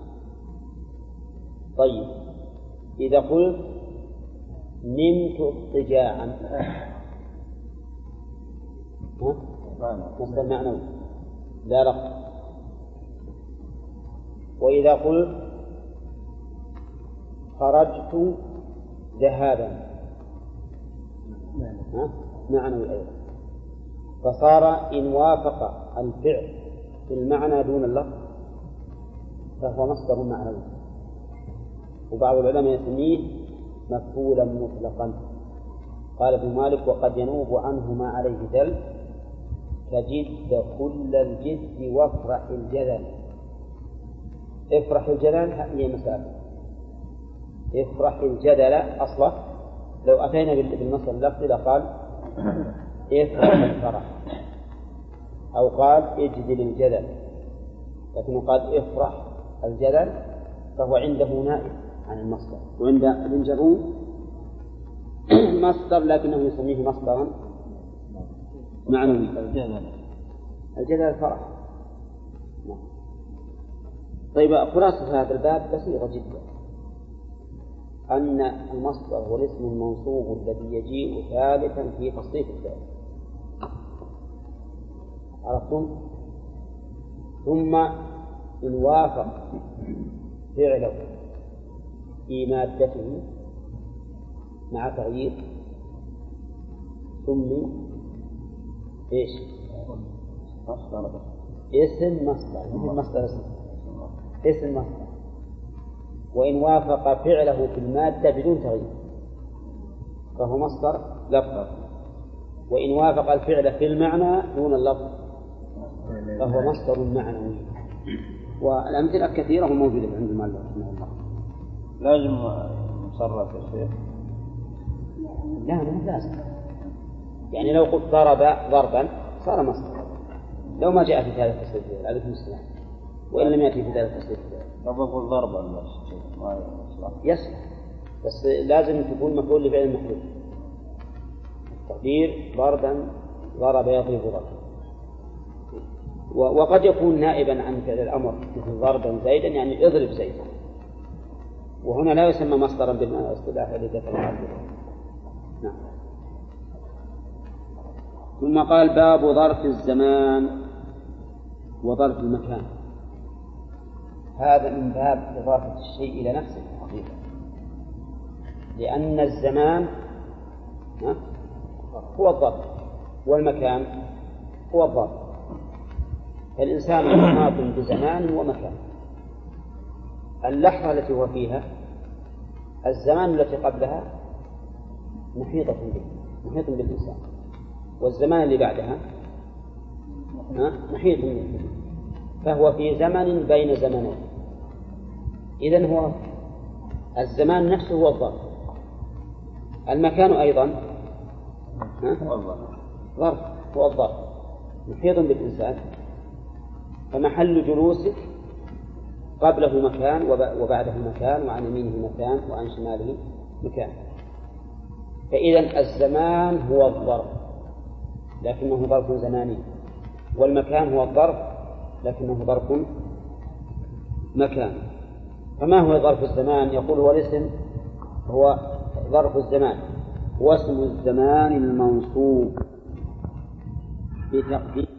طيب، إذا قلت نمت اضطجاعا مصدر معنوي لا لفظ. وإذا قلت خرجت ذهابا معنوي أيضا. فصار إن وافق الفعل في المعنى دون اللفظ فهو مصدر معنوي. وبعض العلماء يسميه مفعولا مطلقا. قال ابن مالك وقد ينوب عنه ما عليه دل كجد كل الجد وافرح الجلل. افرح الجلل هي مسافة. افرح الجدل أصله لو أتينا بالمصدر اللفظي لقال افرح الفرح أو قال اجدل الجدل، لكنه قال افرح الجدل فهو عنده نائب عن المصدر. وعند ابن جرون مصدر لكنه يسميه مصدرا معنوي. الجدل الفرح. طيب خلاصة هذا الباب بسيطة جدا، أن المصدر هو الاسم المنصوب الذي يجيء ثالثا في تصريف الفعل. عرفتم؟ ثم إن وافق فعله في مادته مع تغيير سمي إيش؟ اسم مصدر. مثل مصدر اسم اسم مصدر. وإن وافق فعله في المادة بدون تغيير فهو مصدر لفظ. وإن وافق الفعل في المعنى دون اللفظ فهو مصدر معنوي. والأمثلة كثيرة وموجودة عند المؤلف رحمه الله. لازم مصرف يا شيخ؟ لا مو لازم. يعني لو قلت ضرب ضربا صار مصدر لو ما جاء في ثالث تصريف عليكم السلام، وإن لم يأتي في ثالث تصريف لو بقول ضربا بس ما يصلح، بس لازم تكون مفعول لفعل محذوف. التقدير ضربا ضرب يضرب ضربا. وقد يكون نائبا عن فعل الأمر مثل ضربا زيدا يعني اضرب زيدا، وهنا لا يسمى مصدرا بالاصطلاح الذي ذكر عنه. نعم. ثم قال باب ظرف الزمان وظرف المكان. هذا من باب إضافة الشيء إلى نفسه حقيقة، لأن الزمان هو الظرف والمكان هو الظرف. فالإنسان محاط بزمان ومكان. اللحظة التي هو فيها الزمان التي قبلها محيطة به محيط بالإنسان، والزمان اللي بعدها محيط به، فهو في زمن بين زمنين. إذن هو الزمان نفسه هو الظرف. المكان أيضا ظرف هو الظرف محيط بالإنسان، فمحل جلوسه قبله مكان وبعده مكان، وعن يمينه مكان وعن شماله مكان. فإذا الزمان هو الظرف لكنه ظرف زماني، والمكان هو الظرف لكنه ظرف مكان. فما هو ظرف الزمان؟ يقول هو الاسم هو ظرف الزمان، هو اسم الزمان المنصوب بتقدير